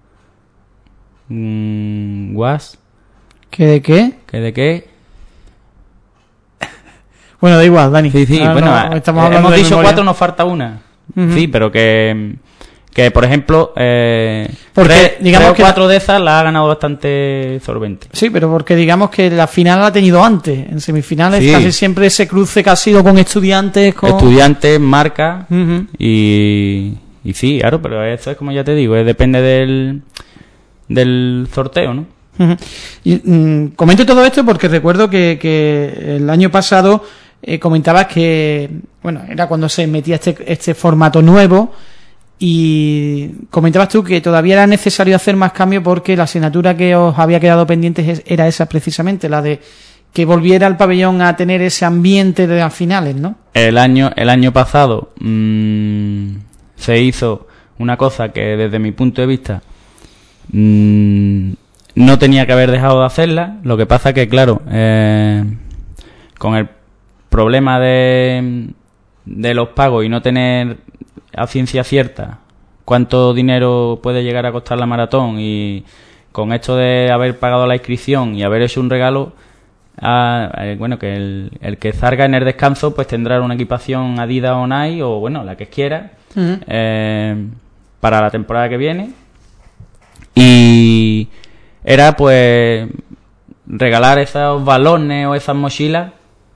mmm, Was, ¿Qué de qué? que de qué... Bueno, da igual, Dani. Sí, sí, Ahora bueno, no- eh, estamos hablando hemos de dicho memoria. cuatro, nos falta una. Ujú. Sí, pero que, que por ejemplo, eh, Porque, tres, digamos tres o que- cuatro de esas las ha ganado bastante solvente. Sí, pero porque digamos que la final la ha tenido antes. En semifinales Sí. casi siempre ese cruce que ha sido con estudiantes, con... Estudiantes, marca Ujú. y, y sí, claro, pero eso es como ya te digo, eh, depende del, del sorteo, ¿no? Ujú. Y, mm, comento todo esto porque recuerdo que, que el año pasado eh, comentabas que, bueno, era cuando se metía este, este formato nuevo y comentabas tú que todavía era necesario hacer más cambios porque la asignatura que os había quedado pendiente es- era esa precisamente, la de que volviera el pabellón a tener ese ambiente de las finales, ¿no? El año, el año pasado mmm, se hizo una cosa que desde mi punto de vista mmm, no tenía que haber dejado de hacerla. Lo que pasa que, claro, eh, con el problema de, de los pagos y no tener a ciencia cierta cuánto dinero puede llegar a costar la maratón, y con esto de haber pagado la inscripción y haber hecho un regalo, a, eh, bueno, que el, el que salga en el descanso pues tendrá una equipación Adidas o Nike o bueno, la que quiera, Ujú. eh, para la temporada que viene, y era pues regalar esos balones o esas mochilas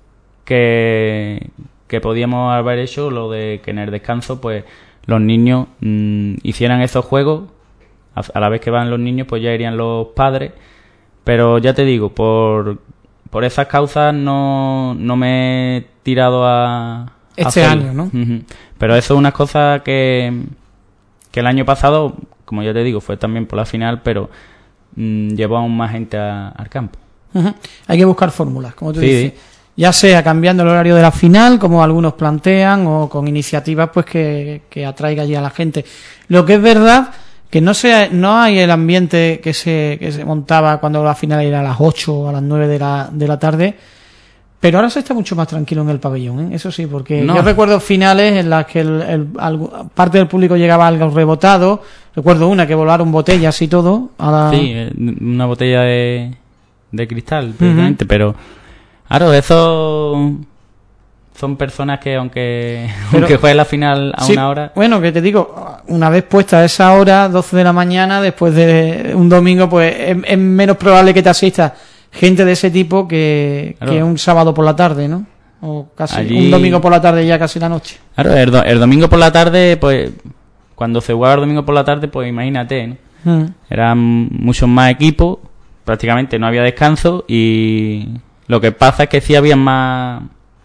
que, que podíamos haber hecho, lo de que en el descanso pues los niños mmm, hicieran esos juegos, a, a la vez que van los niños pues ya irían los padres, pero ya te digo, por, por esas causas no, no me he tirado a... a Este hacerlo. año, ¿no? Ujú. Pero eso es una cosa que, que el año pasado, como ya te digo, fue también por la final, pero mmm, llevó aún más gente a- al campo. Ujú. Hay que buscar fórmulas, como tú Sí, dices. sí. Ya sea cambiando el horario de la final, como algunos plantean, o con iniciativas pues que, que atraiga allí a la gente. Lo que es verdad que no sea, no hay el ambiente que se, que se montaba cuando la final era a las ocho o a las nueve de la, de la tarde, pero ahora se está mucho más tranquilo en el pabellón, ¿eh? Eso sí, porque No. yo recuerdo finales en las que el, el- algo- parte del público llegaba algo rebotado. Recuerdo una que volaron botellas y todo a la... Sí, eh, una botella de, de cristal, precisamente, pero claro, eso son personas que aunque, Pero- aunque juegue la final a Sí, una hora... Bueno, que te digo, una vez puesta a esa hora, doce de la mañana, después de un domingo, pues es, es menos probable que te asista gente de ese tipo que, Claro. que un sábado por la tarde, ¿no? O casi Allí- un domingo por la tarde, ya casi la noche. Claro, el, do- el domingo por la tarde, pues cuando se jugaba el domingo por la tarde, pues imagínate, ¿no? Mm. Eran muchos más equipos, prácticamente no había descanso, y lo que pasa es que sí había más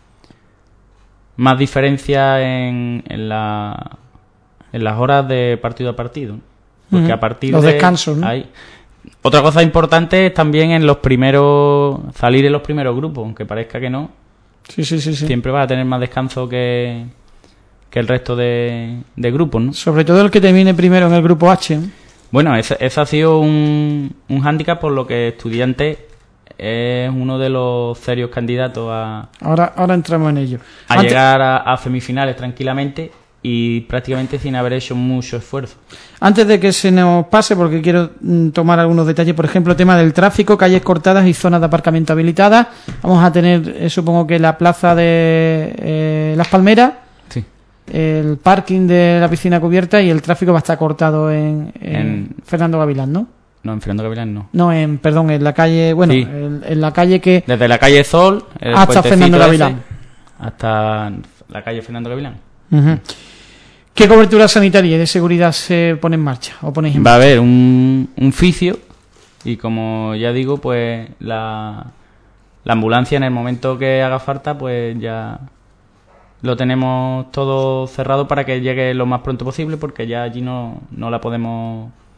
más diferencia en, en la en las horas de partido a partido, ¿no? Porque Ujú. a partir Los de descansos, ¿no? ahí- otra cosa importante es también en los primeros salir en los primeros grupos, aunque parezca que no, Sí, sí, sí, sí. siempre va a tener más descanso que que el resto de, de grupos, ¿no? Sobre todo el que termine primero en el grupo H. ¿no? Bueno, ese, ese ha sido un, un hándicap, por lo que Estudiantes es uno de los serios candidatos a, Ahora, ahora entramos en ello. a Antes- llegar a, a semifinales tranquilamente y prácticamente sin haber hecho mucho esfuerzo. Antes de que se nos pase, porque quiero mm, tomar algunos detalles, por ejemplo, tema del tráfico, calles cortadas y zonas de aparcamiento habilitadas. Vamos a tener, eh, supongo que la plaza de eh, Las Palmeras, Sí. el parking de la piscina cubierta y el tráfico va a estar cortado en, en En- Fernando Gavilán, ¿no? No, en Fernando Gavilán no. No, en, perdón, en la calle, bueno, Sí. en, en la calle que... Desde la calle Sol el Hasta puentecito Fernando ese, Gavilán. hasta la calle Fernando Gavilán. Ujú. ¿Qué cobertura sanitaria y de seguridad se pone en marcha o ponéis en Va a marcha? haber un, un fisio y, como ya digo, pues la, la ambulancia en el momento que haga falta, pues ya lo tenemos todo cerrado para que llegue lo más pronto posible, porque ya allí no, no la podemos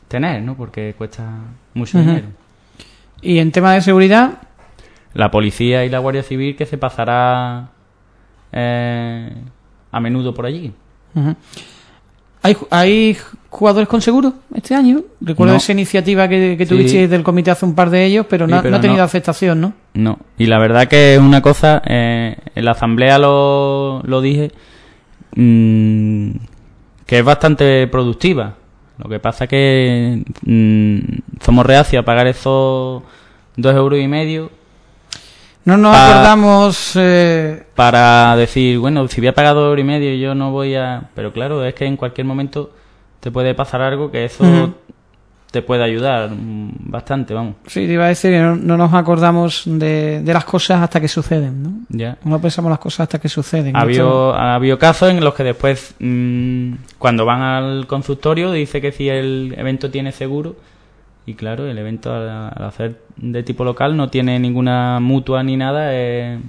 tener, ¿no? Porque cuesta mucho Ujú. dinero. Y en tema de seguridad, La policía y la Guardia Civil que se pasará eh, a menudo por allí. ujú. ¿Hay, ¿hay jugadores con seguro este año? Recuerdo No. esa iniciativa que, que Sí. tuvisteis del comité hace un par de ellos, pero, Sí, no, pero no ha tenido no. aceptación, ¿no? No, y la verdad que es una cosa, eh, en la asamblea lo, lo dije, mm, que es bastante productiva. Lo que pasa que mm, somos reacios a pagar esos dos euros y medio No nos Pa- acordamos... eh, para decir, bueno, si voy a pagar dos euros y medio yo no voy a... Pero claro, es que en cualquier momento te puede pasar algo que eso Ujú. te puede ayudar mm, bastante, vamos. sí, te iba a decir que no, no nos acordamos de, de las cosas hasta que suceden, ¿no? Ya. No pensamos las cosas hasta que suceden. Ha Esto- habido, ha habido casos en los que después, mm, cuando van al consultorio, dice que si el evento tiene seguro, y claro, el evento al, al hacer de tipo local no tiene ninguna mutua ni nada, es,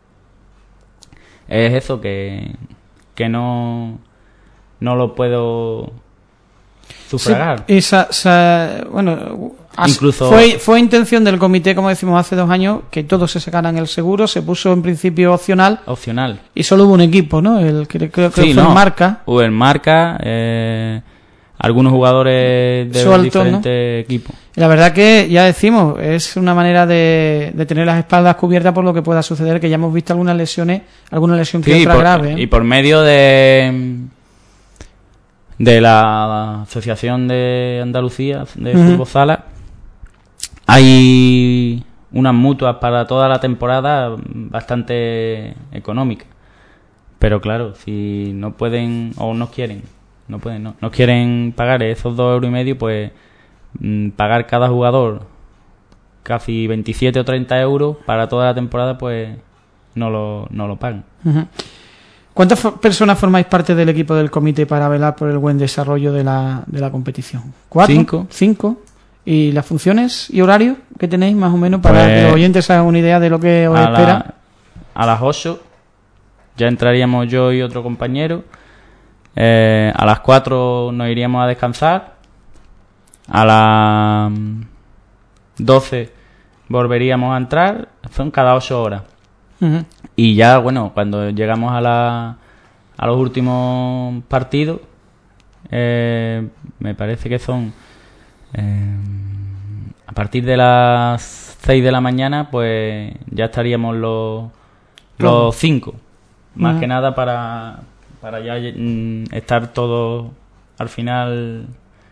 es eso, que, que no, no lo puedo sufragar. Sí, esa, esa- bueno, as- Incluso- fue, fue intención del comité, como decimos hace dos años, que todos se sacaran el seguro, se puso en principio opcional Opcional. y solo hubo un equipo, ¿no? El que creo que Sí, fue no. el Marca. O el Marca, eh, algunos jugadores de Sueltos, diferentes equipos. Y la verdad que, ya decimos, es una manera de, de tener las espaldas cubiertas por lo que pueda suceder, que ya hemos visto algunas lesiones, alguna lesión que Sí, otra por- grave. ¿eh? y por medio de de la Asociación de Andalucía de Ujú. Fútbol Sala hay unas mutuas para toda la temporada bastante económicas, pero claro, si no pueden o no quieren no pueden no, no quieren pagar esos dos euros y medio, pues mm, pagar cada jugador casi veintisiete o treinta euros para toda la temporada, pues no lo, no lo pagan. Ujú. ¿Cuántas fo- personas formáis parte del equipo del comité para velar por el buen desarrollo de la, de la competición? ¿Cuatro? Cinco. ¿Cinco? ¿Y las funciones y horarios que tenéis más o menos para Pues, que los oyentes hagan una idea de lo que os a, espera? la- a las ocho ya entraríamos yo y otro compañero. Eh, a las cuatro nos iríamos a descansar. A las doce volveríamos a entrar. Son cada ocho horas. Ujú. Y ya, bueno, cuando llegamos a, la, a los últimos partidos, eh, me parece que son eh, a partir de las seis de la mañana, pues ya estaríamos los, ¿Cómo? los cinco. Más Ujú. que nada para, para ya mm, estar todos al final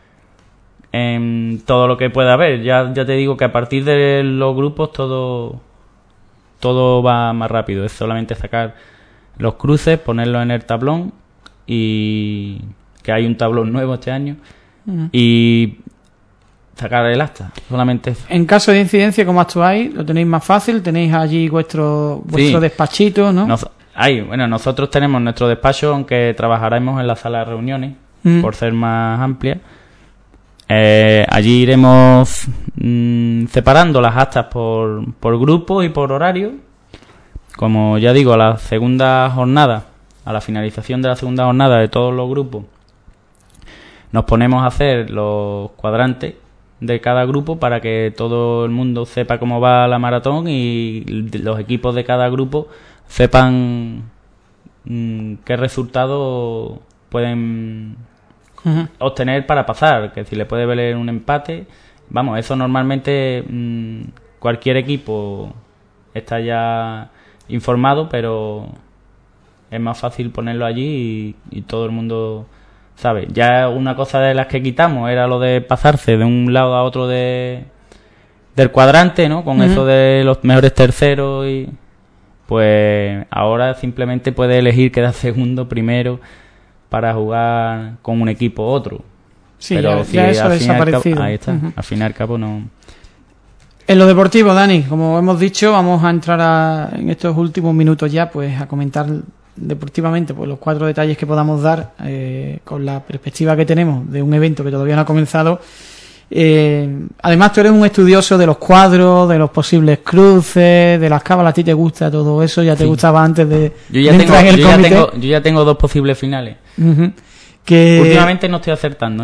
en todo lo que pueda haber. Ya, ya te digo que a partir de los grupos todo todo va más rápido. Es solamente sacar los cruces, ponerlos en el tablón, y que hay un tablón nuevo este año, Ujú. y sacar el acta. Solamente eso. En caso de incidencia, ¿cómo actuáis? ¿Lo tenéis más fácil? ¿Tenéis allí vuestro, vuestro Sí. despachito, no? Nos- hay, bueno, nosotros tenemos nuestro despacho, aunque trabajaremos en la sala de reuniones, Mm. por ser más amplia. Eh, allí iremos mm, separando las actas por, por grupo y por horario. Como ya digo, a la segunda jornada, a la finalización de la segunda jornada de todos los grupos, nos ponemos a hacer los cuadrantes de cada grupo para que todo el mundo sepa cómo va la maratón y los equipos de cada grupo sepan mm, qué resultado pueden Ujú. obtener para pasar, que si le puede valer un empate, vamos, eso normalmente mm, cualquier equipo está ya informado, pero es más fácil ponerlo allí y, y todo el mundo sabe. Ya una cosa de las que quitamos era lo de pasarse de un lado a otro de del cuadrante, ¿no? Con Ujú. eso de los mejores terceros, y pues ahora simplemente puede elegir quedar segundo, primero, para jugar con un equipo u otro. Sí, Pero ya, si ya eso ha al fin y al cabo- desaparecido. ahí está. Ujú. Al fin y al cabo no. En lo deportivo, Dani, como hemos dicho, vamos a entrar a- en estos últimos minutos ya, pues a comentar deportivamente pues los cuatro detalles que podamos dar eh, con la perspectiva que tenemos de un evento que todavía no ha comenzado. Eh, además, tú eres un estudioso de los cuadros, de los posibles cruces, de las cábalas. A ti te gusta todo eso, ya te Sí. gustaba antes de, Yo ya, de tengo, entrar en el yo, ya comité. tengo, yo ya tengo dos posibles finales. Ujú. Que Últimamente no estoy acertando, ¿eh?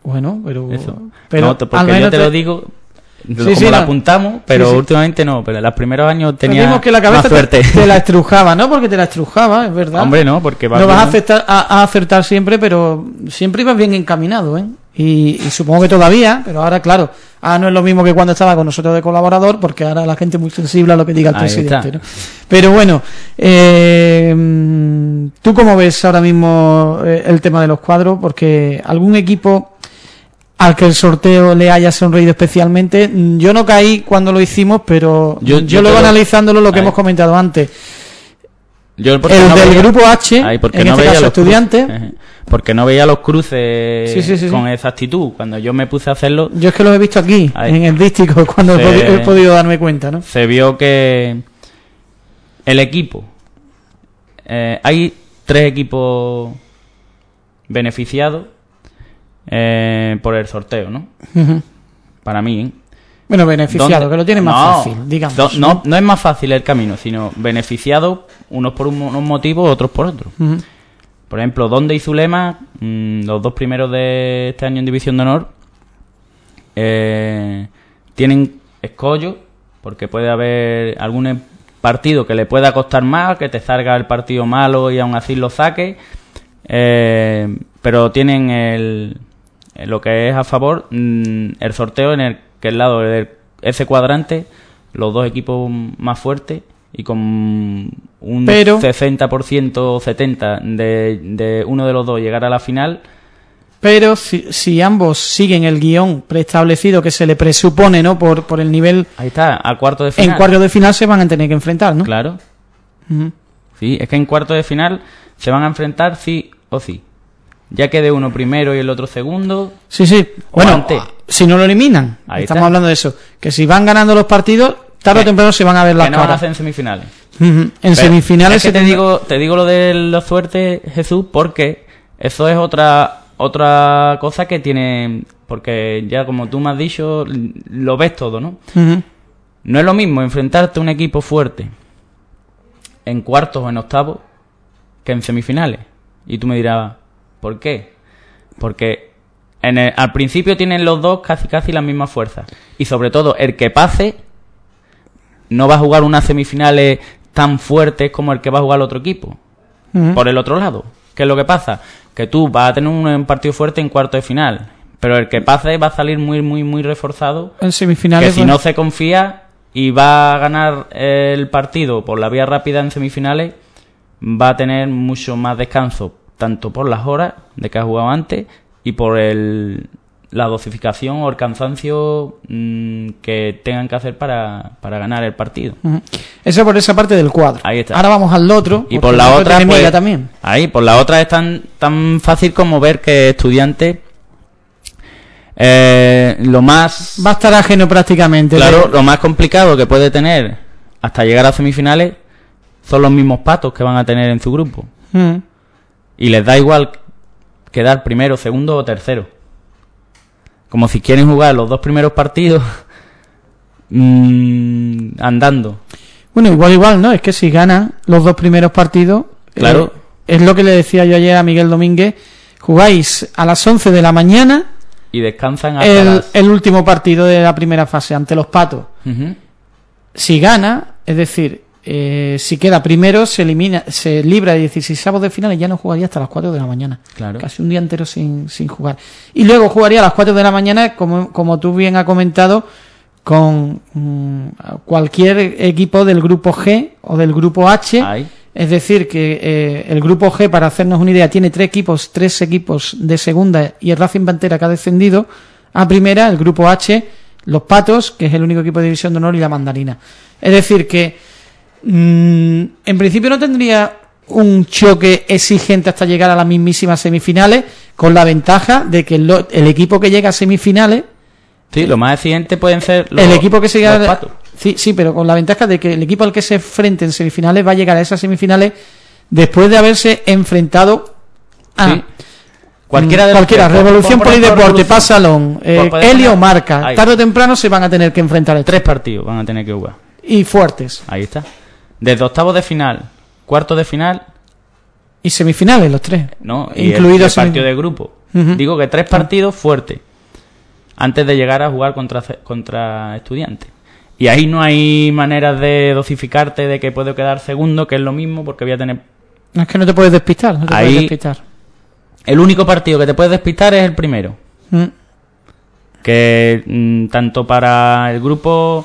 Bueno, pero... Eso. pero no, porque yo te lo digo... Sí, como sí, lo no. apuntamos, pero Sí, sí. últimamente no. Pero en los primeros años tenía Vimos que la cabeza más suerte. Te, te la estrujaba, ¿no? Porque te la estrujaba, es verdad. Hombre, no, porque va no vas a, bien. acertar, a, a acertar siempre, pero siempre ibas bien encaminado, ¿eh? Y, y supongo que todavía, pero ahora, claro, ahora no es lo mismo que cuando estaba con nosotros de colaborador, porque ahora la gente es muy sensible a lo que diga el Ahí presidente, está. ¿no? Pero bueno, eh, ¿tú cómo ves ahora mismo eh, el tema de los cuadros? Porque algún equipo al que el sorteo le haya sonreído especialmente, yo no caí cuando lo hicimos, pero yo, Yo- yo luego te lo- analizándolo lo que Ahí. hemos comentado antes, Yo porque el no del veía- grupo H, Ahí, porque en no este veía caso los estudiantes, cruces. Porque no veía los cruces Sí, sí, sí, con sí. exactitud. Cuando yo me puse a hacerlo, yo es que los he visto aquí, Ahí. en el dístico, cuando he, Se- podi- he podido darme cuenta, ¿no? se vio que el equipo, eh, hay tres equipos beneficiados eh, por el sorteo, ¿no? Ujú. Para mí, ¿eh? Bueno, beneficiado, ¿Dónde? que lo tiene más No, fácil, digamos. do- no, no es más fácil el camino, sino beneficiado unos por un- unos motivos, otros por otros. Ujú. Por ejemplo, Donde y Zulema, mmm, los dos primeros de este año en División de Honor, eh, tienen escollo, porque puede haber algún partido que le pueda costar más, que te salga el partido malo y aún así lo saque, eh, pero tienen el, lo que es a favor, mmm, el sorteo en el que el lado de ese cuadrante, los dos equipos más fuertes y con un Pero- sesenta por ciento o setenta por ciento de, de uno de los dos llegar a la final. Pero si, si ambos siguen el guión preestablecido que se le presupone, ¿no? Por, por el nivel, Ahí está, a cuarto de final. en cuartos de final se van a tener que enfrentar, ¿no? Claro, Ujú. sí, es que en cuarto de final se van a enfrentar sí o sí. Ya quede uno primero y el otro segundo. Sí, sí. O Bueno, antes. si no lo eliminan, Ahí estamos está. hablando de eso. Que si van ganando los partidos, tarde o Que- temprano se van a ver las Que no van a caras. hacer en semifinales. Ujú. En Pero semifinales es que se te tendrá- digo, te digo lo de la suerte, Jesús, porque eso es otra otra cosa que tiene, porque ya como tú me has dicho, lo ves todo, ¿no? Ujú. No es lo mismo enfrentarte a un equipo fuerte en cuartos o en octavos que en semifinales. Y tú me dirás, ¿por qué? Porque en el- al principio tienen los dos casi casi las mismas fuerzas. Y sobre todo, el que pase no va a jugar unas semifinales tan fuertes como el que va a jugar el otro equipo. Ujú. Por el otro lado, ¿qué es lo que pasa? Que tú vas a tener un partido fuerte en cuarto de final, pero el que pase va a salir muy, muy, muy reforzado, En que semifinales. si bueno, no se confía y va a ganar el partido por la vía rápida en semifinales, va a tener mucho más descanso, tanto por las horas de que ha jugado antes y por el, la dosificación o el cansancio mmm, que tengan que hacer para, para ganar el partido. Ujú. Eso por esa parte del cuadro. Ahí está. Ahora vamos al otro. Y porque por el la otro otra, tiene pues, miga también. ahí, por la otra es tan, tan fácil como ver que Estudiantes, eh, lo más, Va a estar ajeno prácticamente. claro, de- lo más complicado que puede tener hasta llegar a semifinales son los mismos patos que van a tener en su grupo. Ujú. Y les da igual quedar primero, segundo o tercero. Como si quieren jugar los dos primeros partidos mm, andando. Bueno, igual, igual, ¿no? Es que si ganan los dos primeros partidos, Claro. eh, es lo que le decía yo ayer a Miguel Domínguez, jugáis a las once de la mañana Y descansan hasta el, las... el último partido de la primera fase ante los Patos. Ujú. Si gana, es decir, eh, si queda primero, se elimina, se libra de dieciséisavos de final y ya no jugaría hasta las cuatro de la mañana. Claro. Casi un día entero sin, sin jugar. Y luego jugaría a las cuatro de la mañana, como, como tú bien has comentado, con mm, cualquier equipo del grupo G o del grupo H. Ahí. Es decir, que eh, el grupo G, para hacernos una idea, tiene tres equipos, tres equipos de segunda y el Racing Pantera que ha descendido a primera, el grupo H, los Patos, que es el único equipo de división de honor, y la Mandarina. Es decir, que mmm, en principio no tendría un choque exigente hasta llegar a las mismísimas semifinales, con la ventaja de que el, lo- el equipo que llega a semifinales, Sí, lo más exigente pueden ser los, el equipo que se los llega patos. sí, sí, pero con la ventaja de que el equipo al que se enfrente en semifinales va a llegar a esas semifinales después de haberse enfrentado a Sí. Cualquiera de mm, los cualquiera, tres. Revolución Por- por ejemplo, Polideporte, Revolución. Pasalón, eh, Pues puede Helio, poner- Marca, Ahí. tarde o temprano se van a tener que enfrentar estos. Tres partidos van a tener que jugar. Y fuertes. Ahí está. Desde octavos de final, cuartos de final, Y semifinales los tres. ¿no? Y el- Incluidos el, partido semi- de grupo. Uh-huh. Digo que tres partidos fuertes antes de llegar a jugar contra, contra Estudiantes. Y ahí no hay maneras de dosificarte de que puedo quedar segundo, que es lo mismo, porque voy a tener... No, es que no te puedes despistar, no te ahí, puedes despistar. El único partido que te puedes despistar es el primero. Mm. Que mm, tanto para el grupo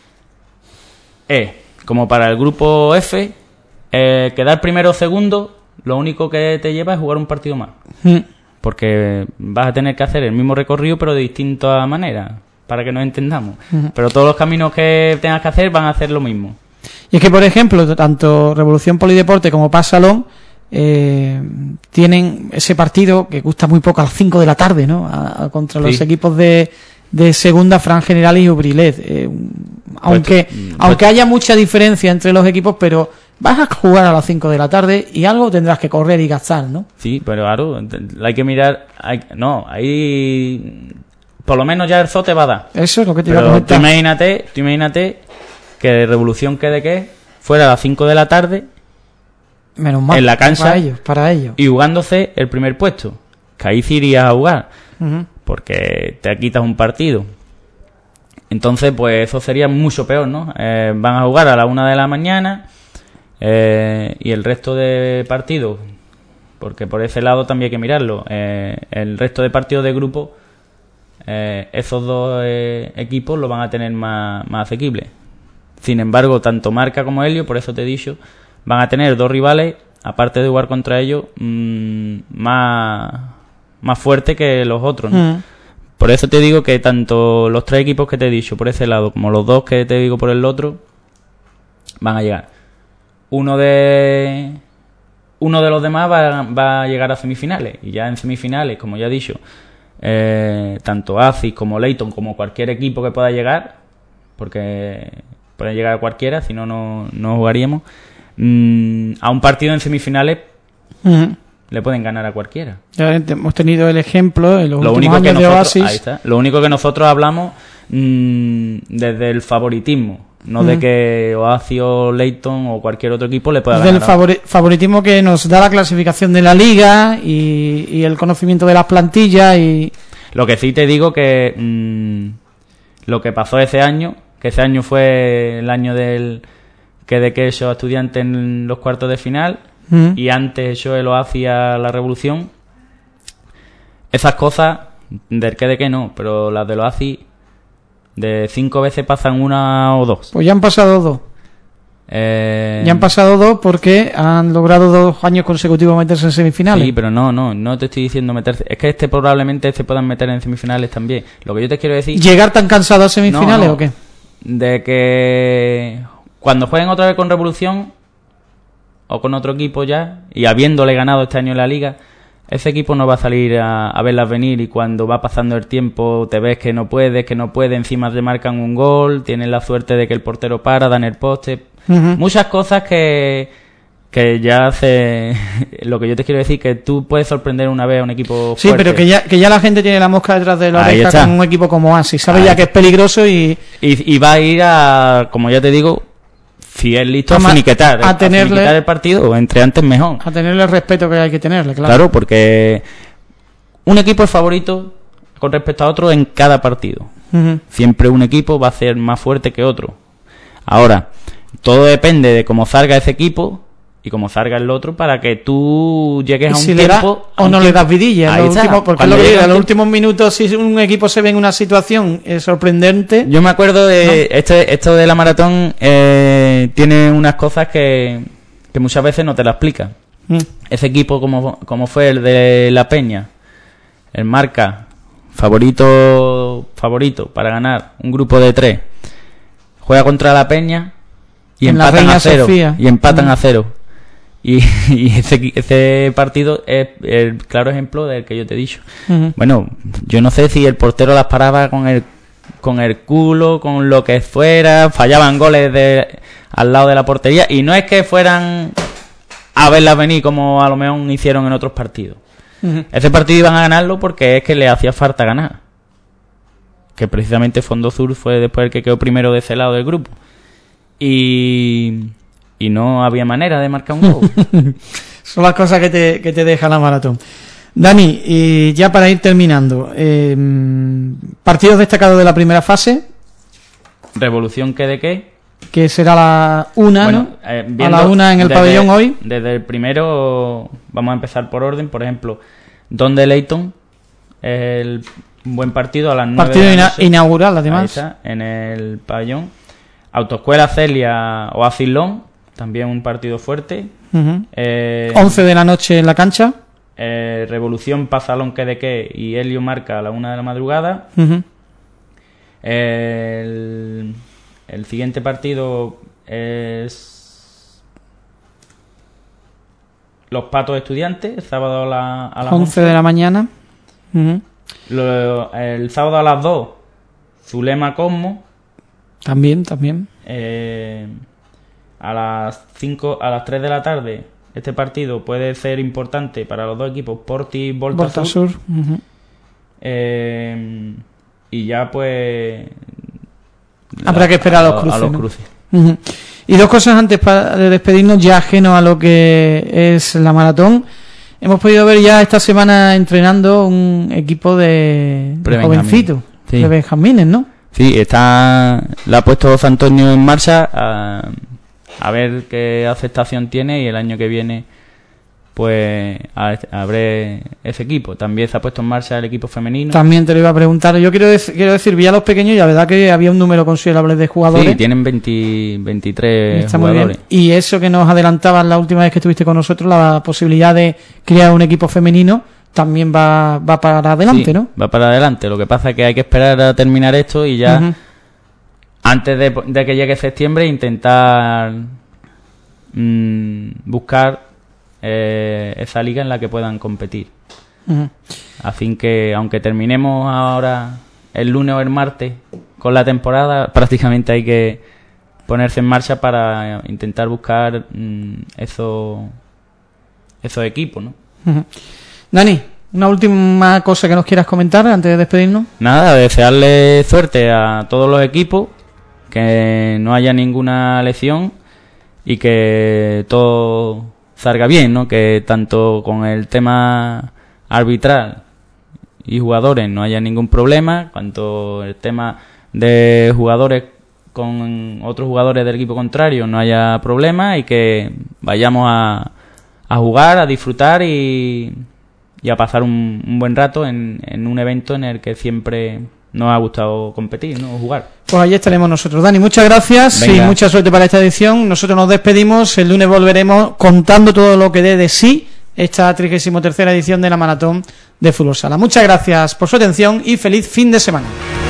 E como para el grupo F, eh, quedar primero o segundo, lo único que te lleva es jugar un partido más. Mm. Porque vas a tener que hacer el mismo recorrido, pero de distinta manera, para que nos entendamos. Uh-huh. Pero todos los caminos que tengas que hacer van a hacer lo mismo. Y es que, por ejemplo, tanto Revolución Polideporte como Paz Salón eh, tienen ese partido que gusta muy poco a las cinco de la tarde, ¿no? A, a, contra los sí. equipos de, de Segunda, Fran General y Ubrilet. Eh, aunque, pues, aunque haya mucha diferencia entre los equipos, pero vas a jugar a las cinco de la tarde y algo tendrás que correr y gastar, ¿no? Sí, pero claro, hay que mirar... Hay, no, ahí... Por lo menos ya el zoo te va a dar. Eso es lo que te pero iba a comentar. Tú imagínate, tú imagínate que Revolución quede que fuera a las cinco de la tarde... Menos mal. En la cancha. Para ellos, para ellos. Y jugándose el primer puesto. Que ahí sí irías a jugar. Uh-huh. Porque te quitas un partido. Entonces, pues eso sería mucho peor, ¿no? Eh, van a jugar a la una de la mañana... Eh, y el resto de partidos, porque por ese lado también hay que mirarlo, eh, el resto de partidos de grupo, eh, esos dos eh, equipos lo van a tener más, más asequibles. Sin embargo, tanto Marca como Helio, por eso te he dicho, van a tener dos rivales, aparte de jugar contra ellos, mmm, más, más fuertes que los otros, ¿no? Mm. Por eso te digo que tanto los tres equipos que te he dicho por ese lado, como los dos que te digo por el otro, van a llegar. Uno de uno de los demás va, va a llegar a semifinales. Y ya en semifinales, como ya he dicho, eh, tanto Acis como Leyton, como cualquier equipo que pueda llegar, porque puede llegar a cualquiera, si no, no, no jugaríamos, mmm, a un partido en semifinales uh-huh. le pueden ganar a cualquiera. Ya hemos tenido el ejemplo en los lo últimos único años que nosotros, de Oasis. Ahí está. Lo único que nosotros hablamos mmm, desde el favoritismo. No mm. de que Oasis o Leyton o cualquier otro equipo le pueda ganar. Del favori- favoritismo que nos da la clasificación de la liga y, y el conocimiento de las plantillas. Y lo que sí te digo que mmm, lo que pasó ese año, que ese año fue el año del que de que esos Estudiantes en los cuartos de final mm. y antes eso el Oasis a la Revolución. Esas cosas del que de que no, pero las del Oasis de cinco veces pasan una o dos. Pues ya han pasado dos. Eh... Ya han pasado dos porque han logrado dos años consecutivos meterse en semifinales. Sí, pero no, no, no te estoy diciendo meterse. Es que este probablemente se puedan meter en semifinales también. Lo que yo te quiero decir... ¿Llegar tan cansado a semifinales no, no, o qué? De que cuando jueguen otra vez con Revolución o con otro equipo ya, y habiéndole ganado este año en la Liga, ese equipo no va a salir a, a verlas venir, y cuando va pasando el tiempo te ves que no puedes, que no puede, encima te marcan un gol, tienes la suerte de que el portero para, dan el poste, uh-huh. muchas cosas que que ya hace lo que yo te quiero decir, que tú puedes sorprender una vez a un equipo sí, fuerte. Pero que ya que ya la gente tiene la mosca detrás de la oreja con un equipo como Oasis, sabe Ahí. ya que es peligroso y... y y va a ir a, como ya te digo, si es listo a, a finiquitar, a, tenerle, a finiquitar el partido, entre antes mejor. A tenerle el respeto que hay que tenerle, claro. Claro, porque un equipo es favorito con respecto a otro en cada partido. Uh-huh. Siempre un equipo va a ser más fuerte que otro. Ahora, todo depende de cómo salga ese equipo y cómo salga el otro para que tú llegues a un si tiempo... Da, o no tiempo. le das vidilla. En los últimos, porque lo que digo, en los últimos minutos, si un equipo se ve en una situación eh, sorprendente... Yo me acuerdo de... ¿no? Esto, esto de la maratón eh, tiene unas cosas que, que muchas veces no te la explican. Mm. Ese equipo como, como fue el de La Peña, el Marca, favorito favorito para ganar, un grupo de tres, juega contra La Peña y en empatan a cero. Sofía. Y empatan mm. a cero. Y, y ese, ese partido es el claro ejemplo del que yo te he dicho. Uh-huh. Bueno, yo no sé si el portero las paraba con el con el culo, con lo que fuera, fallaban goles de al lado de la portería, y no es que fueran a verlas venir como a lo mejor hicieron en otros partidos. Uh-huh. Ese partido iban a ganarlo porque es que le hacía falta ganar. Que precisamente Fondo Sur fue después el que quedó primero de ese lado del grupo. Y... y no había manera de marcar un gol. Son las cosas que te, que te deja la maratón. Dani, y ya para ir terminando, eh, partidos destacados de la primera fase. Revolución que de qué. Que será a la una, bueno, ¿no? Eh, a la una en el desde, pabellón hoy. Desde el primero, vamos a empezar por orden. Por ejemplo, Don de Leyton, el un buen partido a las nueve Partido de la ina noche. inaugural, además. Ahí está, en el pabellón. Autoescuela Celia o Asilón, también un partido fuerte. Uh-huh. eh, once de la noche en la cancha. Eh, Revolución Pazalón que de qué y Helio Marca a la una de la madrugada. Uh-huh. el, el siguiente partido es Los Patos Estudiantes, el sábado a, la, a las once de la mañana. Uh-huh. Lo, el sábado a las dos, Zulema Cosmo. También, también. Eh, a las cinco, a las tres de la tarde, este partido puede ser importante para los dos equipos, Porti Volta, Volta Sur. Sur. Uh-huh. Eh, y ya pues habrá la, que esperar a los a, cruces. a los ¿no? cruces. Uh-huh. Y dos cosas antes para de despedirnos, ya ajeno a lo que es la maratón. Hemos podido ver ya esta semana entrenando un equipo de, de jovencitos, sí. de benjamines, ¿no? Sí, está, la ha puesto San Antonio en marcha a, a ver qué aceptación tiene, y el año que viene pues habré ese equipo. También se ha puesto en marcha el equipo femenino. También te lo iba a preguntar. Yo quiero, dec- quiero decir, vi a los pequeños y la verdad que había un número considerable de jugadores. Sí, tienen veinte, veintitrés Está muy jugadores. bien. Y eso que nos adelantabas la última vez que estuviste con nosotros, la posibilidad de crear un equipo femenino, también va, va para adelante, Sí, ¿no? va para adelante. Lo que pasa es que hay que esperar a terminar esto y ya, Uh-huh. antes de, de que llegue septiembre, intentar mmm, buscar eh, esa liga en la que puedan competir. Uh-huh. A fin que, aunque terminemos ahora el lunes o el martes con la temporada, prácticamente hay que ponerse en marcha para intentar buscar mmm, esos, esos equipos, ¿no? Uh-huh. Dani, una última cosa que nos quieras comentar antes de despedirnos. Nada, desearle suerte a todos los equipos, que no haya ninguna lesión y que todo salga bien, ¿no? Que tanto con el tema arbitral y jugadores no haya ningún problema, cuanto el tema de jugadores con otros jugadores del equipo contrario no haya problema, y que vayamos a, a jugar, a disfrutar y, y a pasar un, un buen rato en, en un evento en el que siempre nos ha gustado competir, ¿no? Jugar. Pues allí estaremos nosotros. Dani, muchas gracias. Venga. Y mucha suerte para esta edición. Nosotros nos despedimos. El lunes volveremos contando todo lo que dé de sí esta trigésima tercera edición de la Maratón de Fútbol Sala. Muchas gracias por su atención y feliz fin de semana.